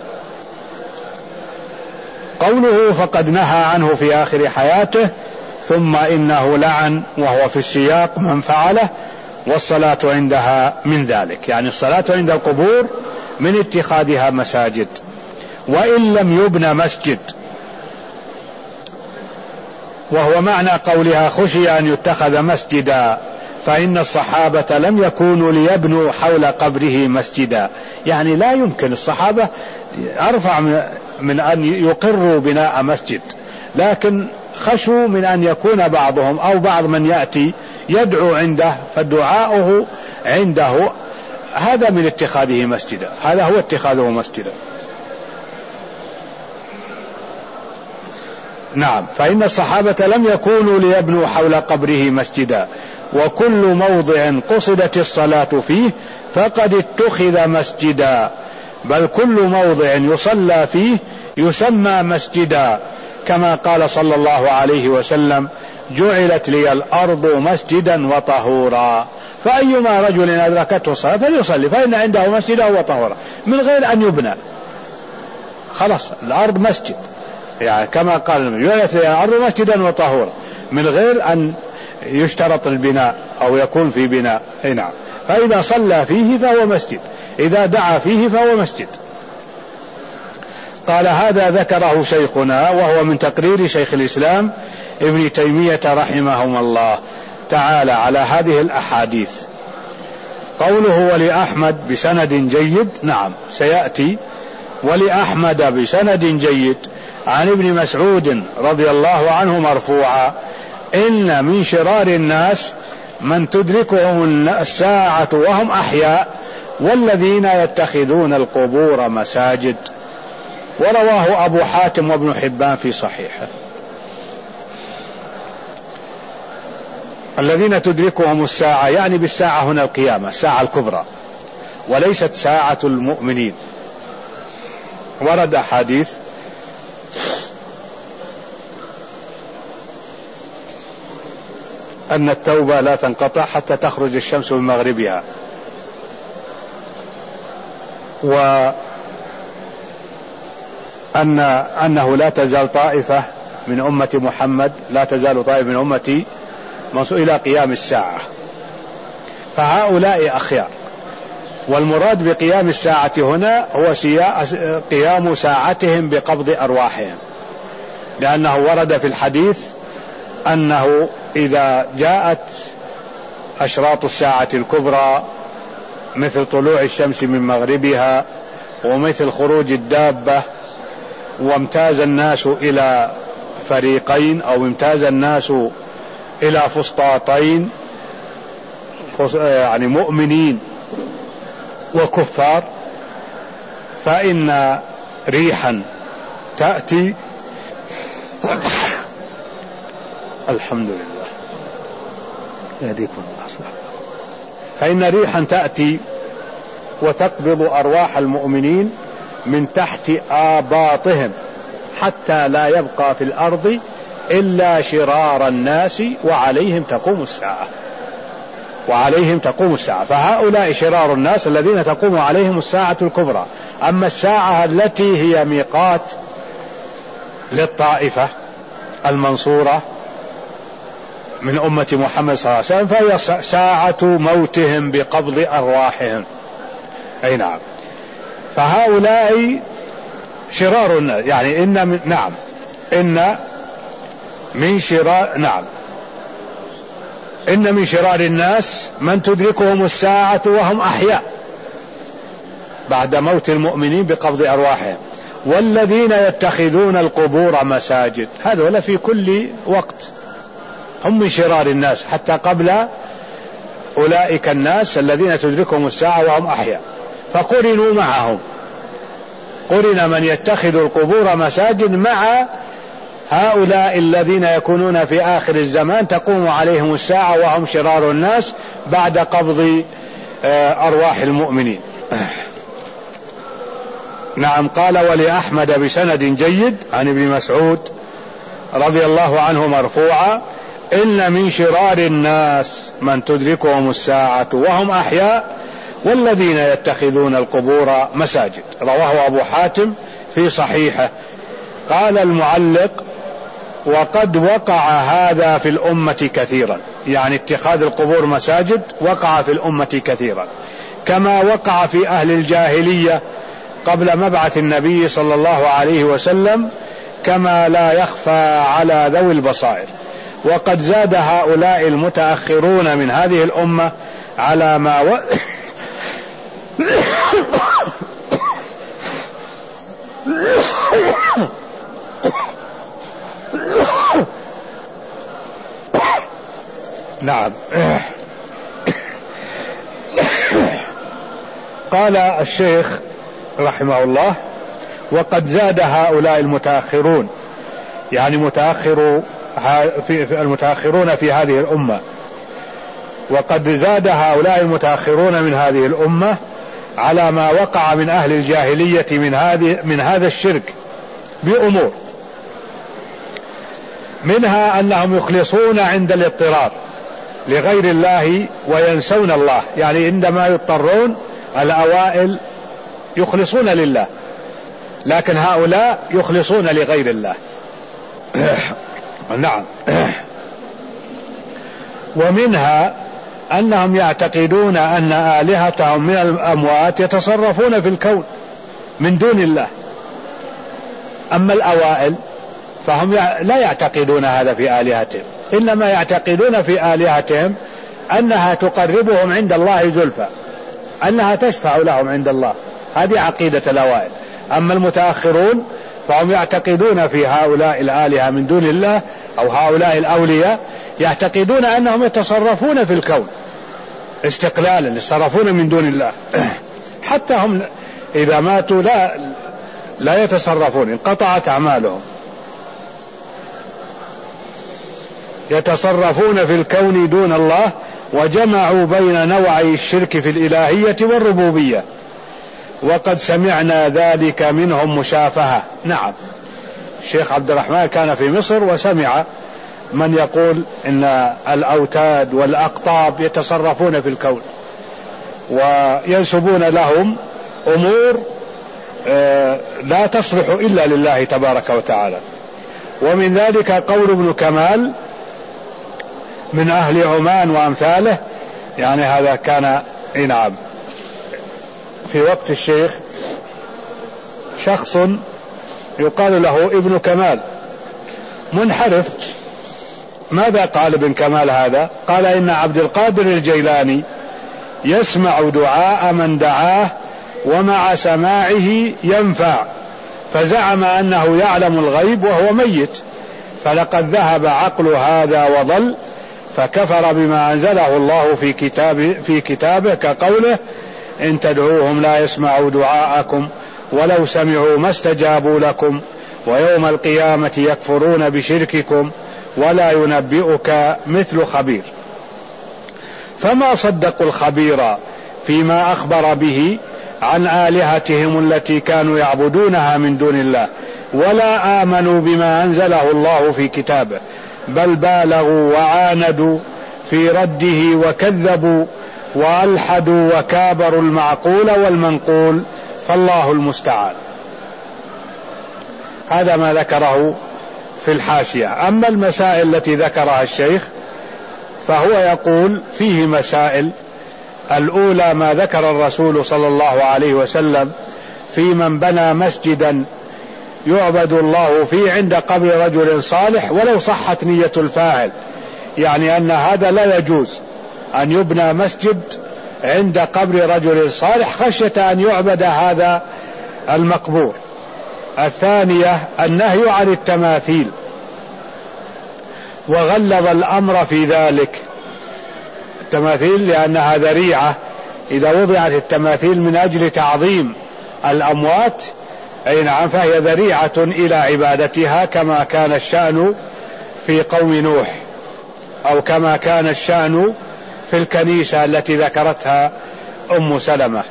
قوله فقد نهى عنه في آخر حياته، ثم إنه لعن، وهو في السياق من فعله، والصلاة عندها من ذلك، يعني الصلاة عند القبور من اتخاذها مساجد. وإن لم يبنى مسجد، وهو معنى قولها خشي أن يتخذ مسجدا، فإن الصحابة لم يكونوا ليبنوا حول قبره مسجدا، يعني لا يمكن، الصحابة أرفع من أن يقروا بناء مسجد، لكن خشوا من أن يكون بعضهم أو بعض من يأتي يدعو عنده، فدعاؤه عنده هذا من اتخاذه مسجدا، هذا هو اتخاذه مسجدا. نعم، فإن الصحابة لم يكونوا ليبنوا حول قبره مسجدا، وكل موضع قصدت الصلاة فيه فقد اتخذ مسجدا، بل كل موضع يصلى فيه يسمى مسجدا، كما قال صلى الله عليه وسلم: جعلت لي الأرض مسجدا وطهورا، فأيما رجل أدركته الصلاة فليصلي فإن عنده مسجدا وطهورا، من غير أن يبنى، خلاص الأرض مسجد، يعني كما قال: جعلت لي الأرض مسجدا وطهورا، من غير أن يشترط البناء أو يكون في بناء. نعم، فإذا صلى فيه فهو مسجد، إذا دعا فيه فهو مسجد. قال: هذا ذكره شيخنا، وهو من تقرير شيخ الإسلام ابن تيمية رحمهم الله تعالى على هذه الأحاديث. قوله ولأحمد بسند جيد، نعم سيأتي، ولأحمد بسند جيد عن ابن مسعود رضي الله عنه مرفوعا: إن من شرار الناس من تدركهم الساعة وهم أحياء، والذين يتخذون القبور مساجد. ورواه أبو حاتم وابن حبان في صحيحه. الذين تدركهم الساعة يعني بالساعة هنا القيامة، الساعة الكبرى، وليست ساعة المؤمنين. ورد حديث أن التوبة لا تنقطع حتى تخرج الشمس من مغربها، وأن أنه لا تزال طائفة من أمة محمد لا تزال طائفة من أمتي إلى قيام الساعة، فهؤلاء أخيار. والمراد بقيام الساعة هنا هو قيام ساعتهم بقبض أرواحهم، لأنه ورد في الحديث أنه إذا جاءت أشراط الساعة الكبرى مثل طلوع الشمس من مغربها ومثل خروج الدابة وامتاز الناس إلى فريقين أو امتاز الناس إلى فسطاطين، يعني مؤمنين وكفار، فإن ريحا تأتي الحمد لله يهديكم الله، فإن ريحا تأتي وتقبض أرواح المؤمنين من تحت آباطهم حتى لا يبقى في الأرض إلا شرار الناس وعليهم تقوم الساعة وعليهم تقوم الساعة فهؤلاء شرار الناس الذين تقوم عليهم الساعة الكبرى. أما الساعة التي هي ميقات للطائفة المنصورة من أمة محمد صلى الله عليه وسلم فهي ساعة موتهم بقبض أرواحهم. أي نعم، فهؤلاء شرار الناس، يعني إن من نعم إن من شرار نعم إن من شرار الناس من تدركهم الساعة وهم أحياء بعد موت المؤمنين بقبض أرواحهم، والذين يتخذون القبور مساجد، هذا في كل وقت هم من شرار الناس حتى قبل أولئك الناس الذين تدركهم الساعة وهم أحياء، فقرنوا معهم، قرن من يتخذ القبور مساجد مع هؤلاء الذين يكونون في آخر الزمان تقوم عليهم الساعة وهم شرار الناس بعد قبض أرواح المؤمنين. نعم. قال ولأحمد بسند جيد عن ابن مسعود رضي الله عنه مرفوعا إن من شرار الناس من تدركهم الساعة وهم أحياء والذين يتخذون القبور مساجد. رواه أبو حاتم في صحيحه. قال المعلق وقد وقع هذا في الأمة كثيرا، يعني اتخاذ القبور مساجد وقع في الأمة كثيرا كما وقع في أهل الجاهلية قبل مبعث النبي صلى الله عليه وسلم، كما لا يخفى على ذوي البصائر. وقد زاد هؤلاء المتأخرون من هذه الأمة على ما و... نعم. قال الشيخ رحمه الله وقد زاد هؤلاء المتأخرون، يعني متأخر في المتأخرون في هذه الأمة، وقد زاد هؤلاء المتأخرون من هذه الأمة على ما وقع من أهل الجاهلية من هذه من هذا الشرك بأمور، منها أنهم يخلصون عند الاضطرار لغير الله وينسون الله، يعني عندما يضطرون الأوائل يخلصون لله، لكن هؤلاء يخلصون لغير الله. نعم. ومنها أنهم يعتقدون أن آلهتهم من الأموات يتصرفون في الكون من دون الله. أما الأوائل فهم لا يعتقدون هذا في آلهتهم، إنما يعتقدون في آلهتهم أنها تقربهم عند الله زلفى، أنها تشفع لهم عند الله، هذه عقيدة الأوائل. أما المتأخرون فهم يعتقدون في هؤلاء الآلهة من دون الله أو هؤلاء الأولياء، يعتقدون أنهم يتصرفون في الكون استقلالا، يتصرفون من دون الله، حتى هم إذا ماتوا لا لا يتصرفون، انقطعت أعمالهم، يتصرفون في الكون دون الله. وجمعوا بين نوعي الشرك في الإلهية والربوبية، وقد سمعنا ذلك منهم مشافهة. نعم، الشيخ عبد الرحمن كان في مصر وسمع من يقول إن الأوتاد والأقطاب يتصرفون في الكون وينسبون لهم أمور لا تصلح إلا لله تبارك وتعالى. ومن ذلك قول ابن كمال من أهل عمان وأمثاله، يعني هذا كان نعم في وقت الشيخ شخص يقال له ابن كمال منحرف. ماذا قال ابن كمال هذا؟ قال إن عبد القادر الجيلاني يسمع دعاء من دعاه ومع سماعه ينفع، فزعم أنه يعلم الغيب وهو ميت، فلقد ذهب عقل هذا وضل، فكفر بما أنزله الله في كتاب في كتابه كقوله إن تدعوهم لا يسمعوا دعاءكم ولو سمعوا ما استجابوا لكم ويوم القيامة يكفرون بشرككم ولا ينبئك مثل خبير. فما صدقوا الخبير فيما أخبر به عن آلهتهم التي كانوا يعبدونها من دون الله، ولا آمنوا بما أنزله الله في كتابه، بل بالغوا وعاندوا في رده وكذبوا وألحدوا وكابروا المعقول والمنقول، فالله المستعان. هذا ما ذكره في الحاشية. أما المسائل التي ذكرها الشيخ فهو يقول فيه مسائل. الأولى ما ذكر الرسول صلى الله عليه وسلم في من بنى مسجدا يعبد الله فيه عند قبر رجل صالح ولو صحت نية الفاعل، يعني أن هذا لا يجوز أن يبنى مسجد عند قبر رجل صالح خشية أن يعبد هذا المقبور. الثانية النهي عن التماثيل، وغلظ الأمر في ذلك. التماثيل لأنها ذريعة، إذا وضعت التماثيل من أجل تعظيم الأموات أي نعم فهي ذريعة إلى عبادتها، كما كان الشأن في قوم نوح، أو كما كان الشأن في الكنيسة التي ذكرتها أم سلمة.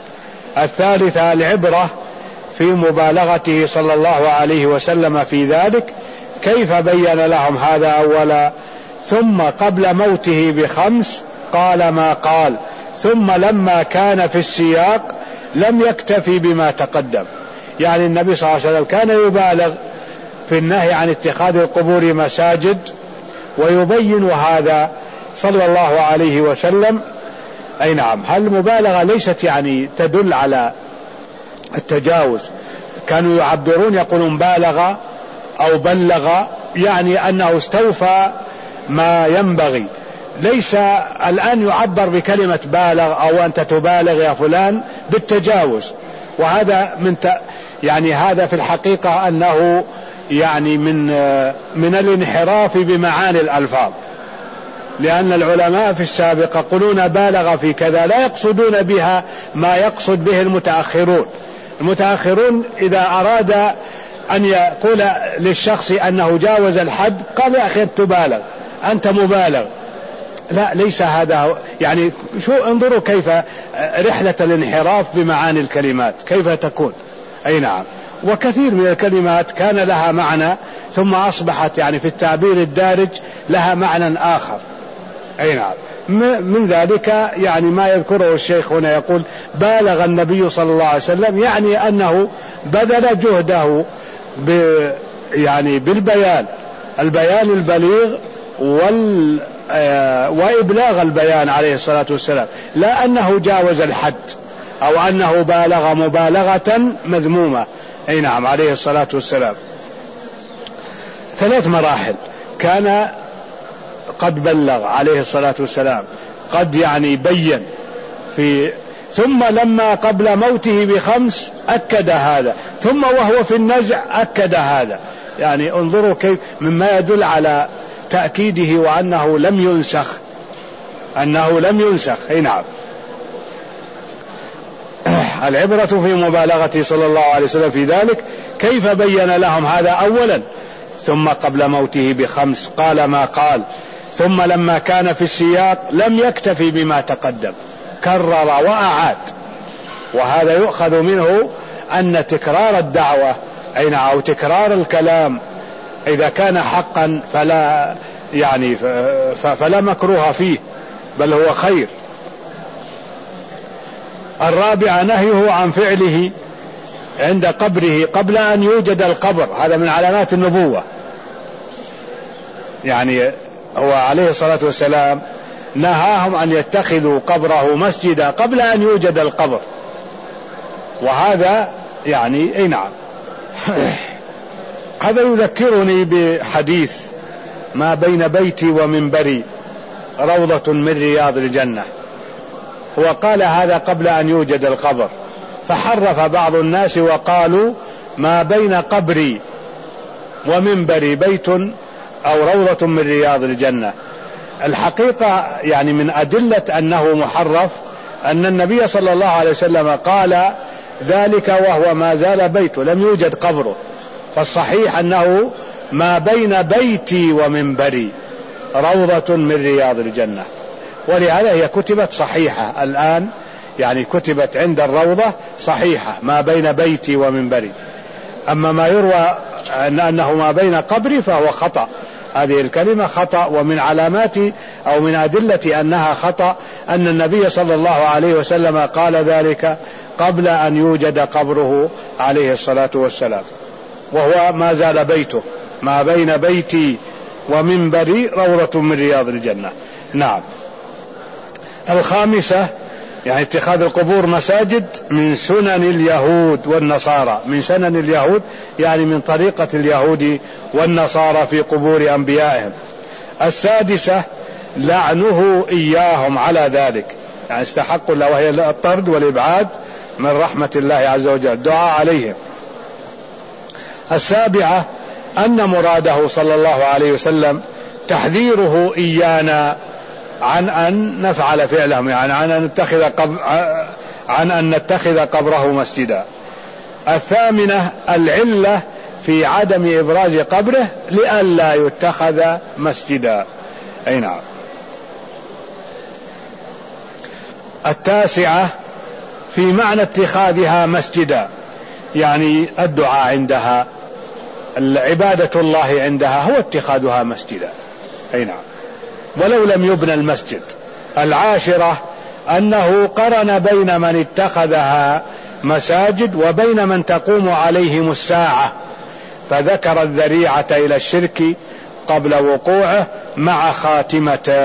الثالثة العبرة في مبالغته صلى الله عليه وسلم في ذلك، كيف بين لهم هذا أولا، ثم قبل موته بخمس قال ما قال، ثم لما كان في السياق لم يكتفي بما تقدم. يعني النبي صلى الله عليه وسلم كان يبالغ في النهي عن اتخاذ القبور مساجد، ويبين هذا صلى الله عليه وسلم. أي نعم، هل المبالغة ليست يعني تدل على التجاوز، كانوا يعبرون يقولون بالغ أو بلغ، يعني أنه استوفى ما ينبغي، ليس الآن يعبر بكلمة بالغ أو أنت تبالغ يا فلان بالتجاوز. وهذا من ت... يعني هذا في الحقيقة أنه يعني من من الانحراف بمعاني الألفاظ، لأن العلماء في السابق يقولون بالغ في كذا، لا يقصدون بها ما يقصد به المتأخرون. المتأخرون إذا أراد أن يقول للشخص أنه جاوز الحد قال يا أخي تبالغ، أنت مبالغ. لا، ليس هذا. يعني شو انظروا كيف رحلة الانحراف بمعاني الكلمات كيف تكون. أي نعم، وكثير من الكلمات كان لها معنى ثم أصبحت يعني في التعبير الدارج لها معنى آخر. أي نعم، من ذلك يعني ما يذكره الشيخ هنا، يقول بالغ النبي صلى الله عليه وسلم، يعني أنه بذل جهده ب يعني بالبيان، البيان البليغ وال وإبلاغ البيان عليه الصلاة والسلام، لا أنه جاوز الحد أو أنه بالغ مبالغة مذمومة. أي نعم، عليه الصلاة والسلام. ثلاث مراحل كان قد بلغ عليه الصلاة والسلام، قد يعني بين في، ثم لما قبل موته بخمس أكد هذا، ثم وهو في النزع أكد هذا. يعني انظروا كيف مما يدل على تأكيده وأنه لم ينسخ، أنه لم ينسخ. أي نعم، العبرة في مبالغته صلى الله عليه وسلم في ذلك، كيف بين لهم هذا أولا، ثم قبل موته بخمس قال ما قال، ثم لما كان في السياق لم يكتفي بما تقدم، كرر وأعاد. وهذا يؤخذ منه أن تكرار الدعوة أي نعم أو تكرار الكلام إذا كان حقا فلا يعني فلا مكروه فيه بل هو خير. الرابع نهيه عن فعله عند قبره قبل أن يوجد القبر، هذا من علامات النبوة. يعني هو عليه الصلاة والسلام نهاهم أن يتخذوا قبره مسجدا قبل أن يوجد القبر، وهذا يعني اي نعم. هذا يذكرني بحديث ما بين بيتي ومنبري روضة من رياض الجنة، هو قال هذا قبل أن يوجد القبر، فحرف بعض الناس وقالوا ما بين قبري ومنبري بيت أو روضة من رياض الجنة. الحقيقة يعني من أدلة أنه محرف أن النبي صلى الله عليه وسلم قال ذلك وهو ما زال بيته لم يوجد قبره، فالصحيح أنه ما بين بيتي ومنبري روضة من رياض الجنة، ولهذا هي كتبت صحيحة الآن، يعني كتبت عند الروضة صحيحة ما بين بيتي ومنبري. أما ما يروى أنه ما بين قبري فهو خطأ، هذه الكلمة خطأ، ومن علامات أو من أدلة أنها خطأ أن النبي صلى الله عليه وسلم قال ذلك قبل أن يوجد قبره عليه الصلاة والسلام، وهو ما زال بيته ما بين بيتي ومنبري روضة من رياض الجنة. نعم. الخامسة يعني اتخاذ القبور مساجد من سنن اليهود والنصارى، من سنن اليهود يعني من طريقة اليهود والنصارى في قبور أنبيائهم. السادسة لعنه إياهم على ذلك، يعني استحقوا له وهي الطرد والإبعاد من رحمة الله عز وجل، الدعاء عليهم. السابعة أن مراده صلى الله عليه وسلم تحذيره إيانا عن أن نفعل فعلهم، يعني عن أن نتخذ قبر عن أن نتخذ قبره مسجدا. الثامنة العلة في عدم إبراز قبره لئلا يتخذ مسجدا. أي نعم. التاسعة في معنى اتخاذها مسجدا، يعني الدعاء عندها، العبادة الله عندها هو اتخاذها مسجدا. أي نعم، ولو لم يبنى المسجد. العاشرة أنه قرن بين من اتخذها مساجد وبين من تقوم عليهم الساعة، فذكر الذريعة إلى الشرك قبل وقوعه مع خاتمته.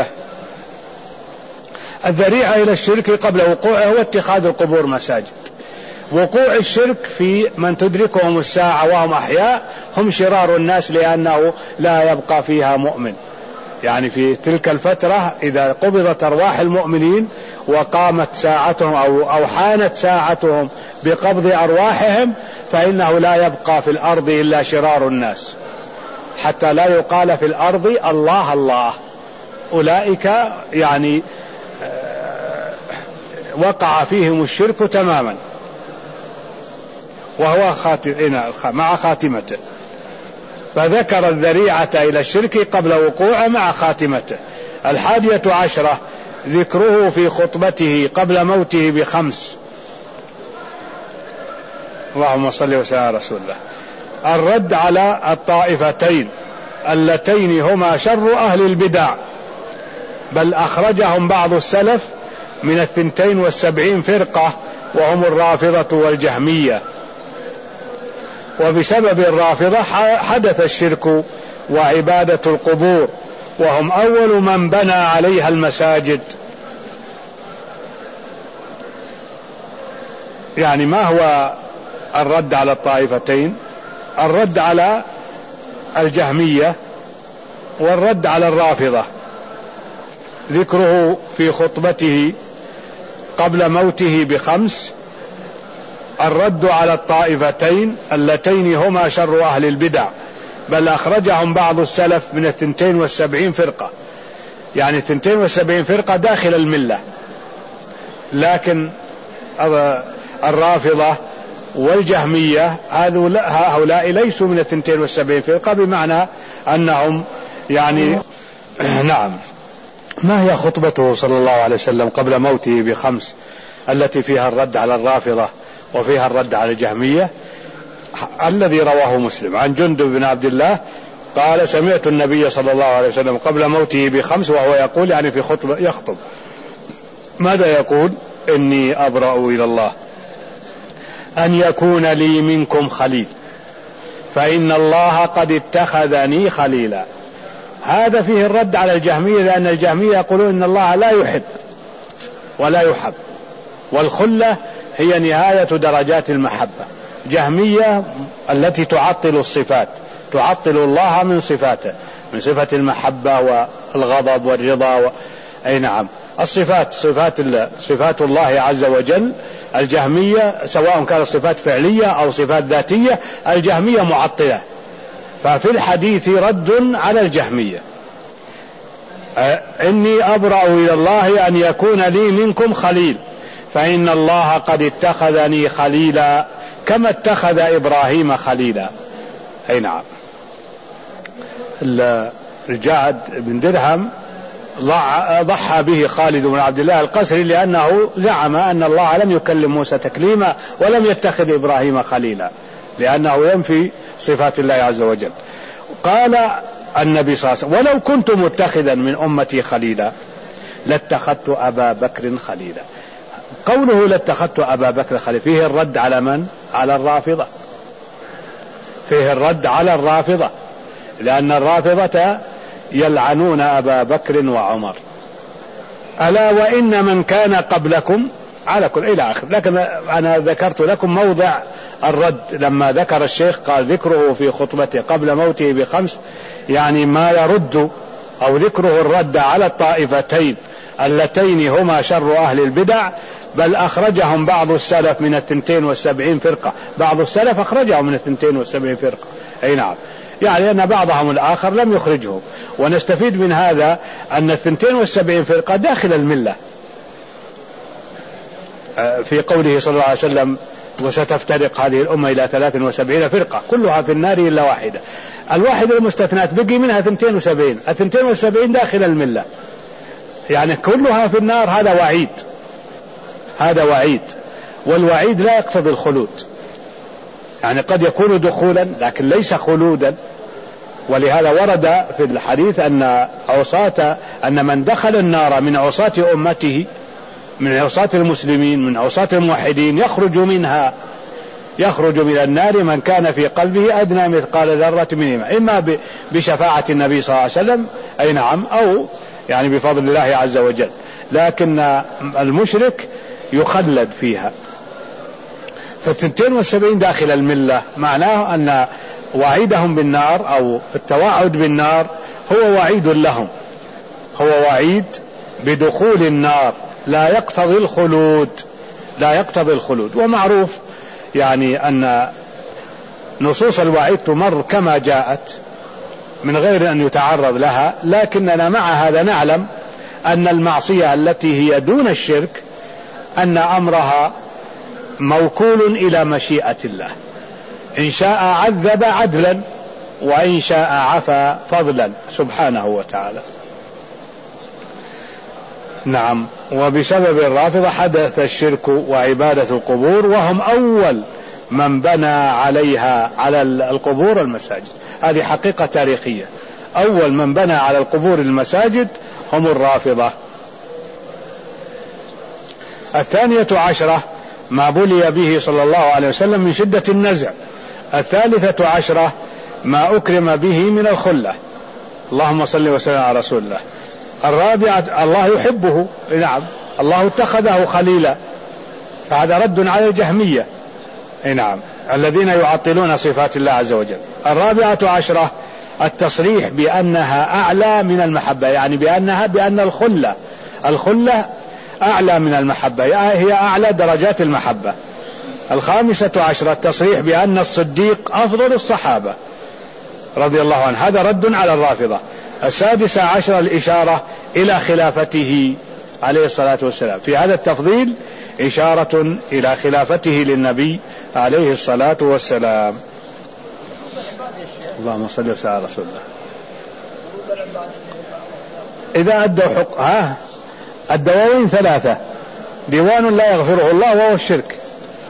الذريعة إلى الشرك قبل وقوعه هو اتخاذ القبور مساجد. وقوع الشرك في من تدركهم الساعة وهم أحياء هم شرار الناس، لأنه لا يبقى فيها مؤمن. يعني في تلك الفترة إذا قبضت أرواح المؤمنين وقامت ساعتهم أو, أو حانت ساعتهم بقبض أرواحهم، فإنه لا يبقى في الأرض إلا شرار الناس، حتى لا يقال في الأرض الله الله. أولئك يعني وقع فيهم الشرك تماما، وهو خاتم مع خاتمته. فذكر الذريعة إلى الشرك قبل وقوعه مع خاتمته. الحادية عشرة ذكره في خطبته قبل موته بخمس. اللهم صل وسلم على رسول الله. الرد على الطائفتين اللتين هما شر أهل البدع، بل أخرجهم بعض السلف من الثنتين والسبعين فرقة، وهم الرافضة والجهمية. وبسبب الرافضة حدث الشرك وعبادة القبور، وهم أول من بنى عليها المساجد. يعني ما هو الرد على الطائفتين؟ الرد على الجهمية والرد على الرافضة. ذكره في خطبته قبل موته بخمس. الرد على الطائفتين اللتين هما شر أهل البدع، بل أخرجهم بعض السلف من الثنتين والسبعين فرقة. يعني الثنتين والسبعين فرقة داخل الملة، لكن الرافضة والجهمية هؤلاء ليسوا من الثنتين والسبعين فرقة، بمعنى أنهم يعني نعم. ما هي خطبته صلى الله عليه وسلم قبل موته بخمس التي فيها الرد على الرافضة وفيها الرد على الجهمية؟ الذي رواه مسلم عن جندب بن عبد الله قال سمعت النبي صلى الله عليه وسلم قبل موته بخمس وهو يقول يعني في خطبة يخطب ماذا يقول؟ إني أبرأ إلى الله أن يكون لي منكم خليل فإن الله قد اتخذني خليلا. هذا فيه الرد على الجهمية، لأن الجهمية يقولون إن الله لا يحب ولا يحب، والخلة هي نهاية درجات المحبة. جهمية التي تعطل الصفات، تعطل الله من صفاته، من صفة المحبة والغضب والرضا و... أي نعم الصفات، صفات صفات الله عز وجل. الجهمية سواء كانت صفات فعلية أو صفات ذاتية، الجهمية معطلة. ففي الحديث رد على الجهمية. إني أبرأ إلى الله أن يكون لي منكم خليل فإن الله قد اتخذني خليلا كما اتخذ إبراهيم خليلا. أي نعم. الجعد بن درهم ضحى به خالد بن عبد الله القسري لأنه زعم أن الله لم يكلم موسى تكليما ولم يتخذ إبراهيم خليلا، لأنه ينفي صفات الله عز وجل. قال النبي صلى الله عليه وسلم ولو كنت متخذا من أمتي خليلا لاتخذت أبا بكر خليلا. قوله لاتخذت أبا بكر خليلا فيه الرد على من؟ على الرافضة، فيه الرد على الرافضة، لأن الرافضة يلعنون أبا بكر وعمر. ألا وإن من كان قبلكم على كل إلى آخر. لكن أنا ذكرت لكم موضع الرد لما ذكر الشيخ قال ذكره في خطبته قبل موته بخمس، يعني ما يرد أو ذكره الرد على الطائفتين اللتين هما شر أهل البدع، بل أخرجهم بعض السلف من الثنتين والسبعين فرقة، بعض السلف أخرجهم من الثنتين والسبعين فرقة. أي نعم، يعني أن بعضهم الآخر لم يخرجهم. ونستفيد من هذا أن الثنتين والسبعين فرقة داخل الملة، في قوله صلى الله عليه وسلم وستفترق هذه الأمة إلى ثلاث وسبعين فرقة كلها في النار إلا واحدة. الواحدة المستثنات بقي منها ثنتين وسبعين، الثنتين والسبعين داخل الملة، يعني كلها في النار. هذا وعيد، هذا وعيد، والوعيد لا يقتضي الخلود، يعني قد يكون دخولا لكن ليس خلودا. ولهذا ورد في الحديث أن عصاة أن من دخل النار من عصاة أمته، من عصاة المسلمين، من عصاة الموحدين، يخرج منها، يخرج من النار من كان في قلبه أدنى مثقال ذرة من إيمان، إما بشفاعة النبي صلى الله عليه وسلم أي نعم، أو يعني بفضل الله عز وجل. لكن المشرك يخلد فيها. فالثنتين والسبعين داخل الملة معناه أن وعيدهم بالنار أو التوعد بالنار هو وعيد لهم، هو وعيد بدخول النار، لا يقتضي الخلود، لا يقتضي الخلود. ومعروف يعني أن نصوص الوعيد تمر كما جاءت من غير أن يتعرض لها، لكننا مع هذا نعلم أن المعصية التي هي دون الشرك أن أمرها موكول إلى مشيئة الله، إن شاء عذب عدلا وإن شاء عفا فضلا سبحانه وتعالى. نعم. وبسبب الرافضة حدث الشرك وعبادة القبور، وهم أول من بنى عليها على القبور المساجد. هذه حقيقة تاريخية، أول من بنى على القبور المساجد هم الرافضة. الثانية عشرة ما بلي به صلى الله عليه وسلم من شدة النزع. الثالثة عشرة ما أكرم به من الخلة. اللهم صل وسلم على رسول الله. الرابعة الله يحبه، نعم الله اتخذه خليلا، فهذا رد على الجهمية نعم الذين يعطلون صفات الله عز وجل. الرابعة عشرة التصريح بأنها أعلى من المحبة، يعني بأنها بأن الخلة الخلة أعلى من المحبة، هي أعلى درجات المحبة. الخامسة عشرة التصريح بأن الصديق أفضل الصحابة رضي الله عنه، هذا رد على الرافضة. السادسة عشرة الإشارة إلى خلافته عليه الصلاة والسلام، في هذا التفضيل إشارة إلى خلافته للنبي عليه الصلاة والسلام. اللهم صل وسلم على رسول الله. إذا أدوا حق ها الدواوين ثلاثة: ديوان لا يغفره الله وهو الشرك،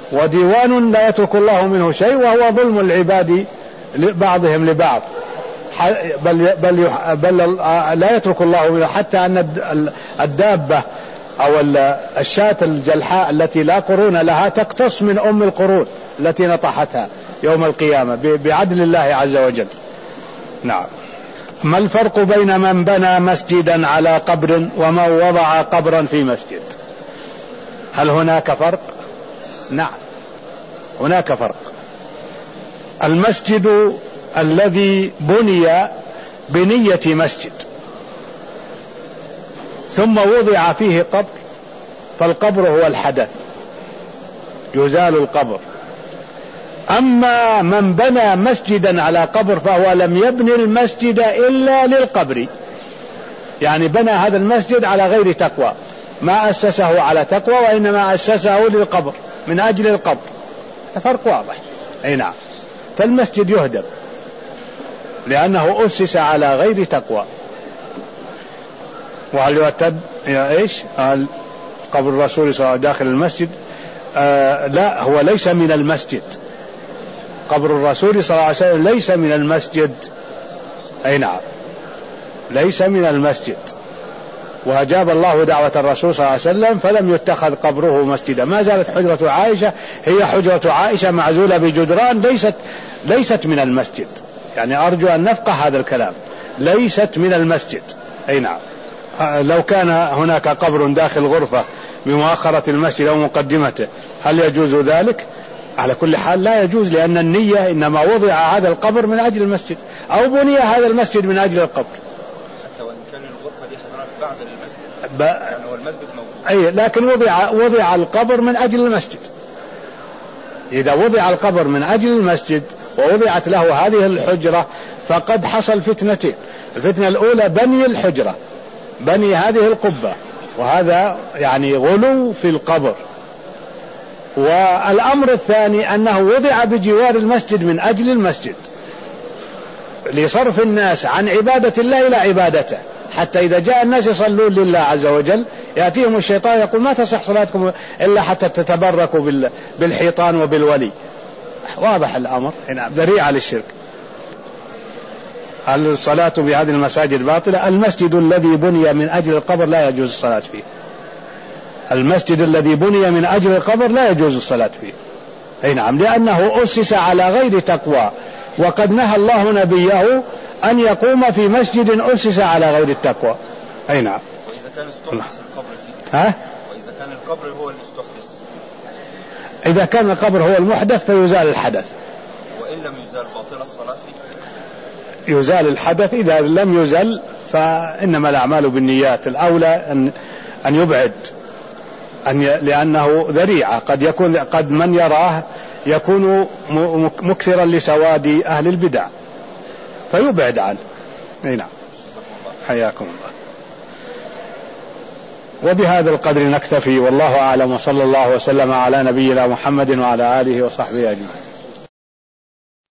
وديوان لا يترك الله منه شيء وهو ظلم العباد بعضهم لبعض، بل, بل, بل لا يترك الله منه حتى أن الدابة أو الشاة الجلحاء التي لا قرون لها تقتص من أم القرون التي نطحتها يوم القيامة بعدل الله عز وجل. نعم. ما الفرق بين من بنى مسجدا على قبر ومن وضع قبرا في مسجد؟ هل هناك فرق؟ نعم هناك فرق. المسجد الذي بني بنية مسجد ثم وضع فيه قبر فالقبر هو الحدث يزال القبر. أما من بنى مسجدا على قبر فهو لم يبني المسجد إلا للقبر، يعني بنى هذا المسجد على غير تقوى، ما أسسه على تقوى وإنما أسسه للقبر من أجل القبر. فرق واضح. أي نعم. فالمسجد يهدم لأنه أسس على غير تقوى. وهل يعتد يا إيش قال قبر الرسول صلى الله عليه وسلم داخل المسجد؟ آه لا، هو ليس من المسجد. قبر الرسول صلى الله عليه وسلم ليس من المسجد. أي نعم ليس من المسجد. وأجاب الله دعوة الرسول صلى الله عليه وسلم فلم يتخذ قبره مسجدا. ما زالت حجرة عائشة هي حجرة عائشة معزولة بجدران، ليست ليست من المسجد. يعني أرجو أن نفقه هذا الكلام، ليست من المسجد. أي نعم. لو كان هناك قبر داخل غرفة بمؤخرة المسجد أو مقدمته هل يجوز ذلك؟ على كل حال لا يجوز، لأن النية إنما وضع هذا القبر من أجل المسجد أو بني هذا المسجد من أجل القبر. حتى وإن كان الغرفة دي حضرتك بعد المسجد ب... يعني هو المسجد موجود. أي لكن وضع وضع القبر من أجل المسجد. إذا وضع القبر من أجل المسجد ووضعت له هذه الحجرة فقد حصل فتنتين. الفتنة الأولى بني الحجرة، بني هذه القبة، وهذا يعني غلو في القبر. والأمر الثاني أنه وضع بجوار المسجد من أجل المسجد لصرف الناس عن عبادة الله إلى عبادته، حتى إذا جاء الناس يصلون لله عز وجل يأتيهم الشيطان يقول ما تصح صلاتكم إلا حتى تتبركوا بالحيطان وبالولي. واضح الأمر. نعم. ذريعة للشرك. هل الصلاة بهذه المساجد باطلة؟ المسجد الذي بني من أجل القبر لا يجوز الصلاة فيه. المسجد الذي بني من أجل القبر لا يجوز الصلاة فيه. أي نعم. لأنه أسس على غير تقوى، وقد نهى الله نبيه أن يقوم في مسجد أسس على غير التقوى. أي نعم. وإذا كان استحدث القبر فيه؟ ها؟ وإذا كان القبر هو المستحدث؟ إذا كان القبر هو المحدث فيزال الحدث. وإن لم يزال باطل الصلاة فيه؟ يزال الحدث. إذا لم يزل فإنما الأعمال بالنيات. الأولى أن أن يبعد، أن ي... لأنه ذريعة. قد يكون قد من يراه يكون مكثرا لسواد أهل البدع فيبعد عنه. أي نعم. حياكم الله. وبهذا القدر نكتفي، والله أعلم، وصلى الله وسلم على نبينا محمد وعلى آله وصحبه أجمعين.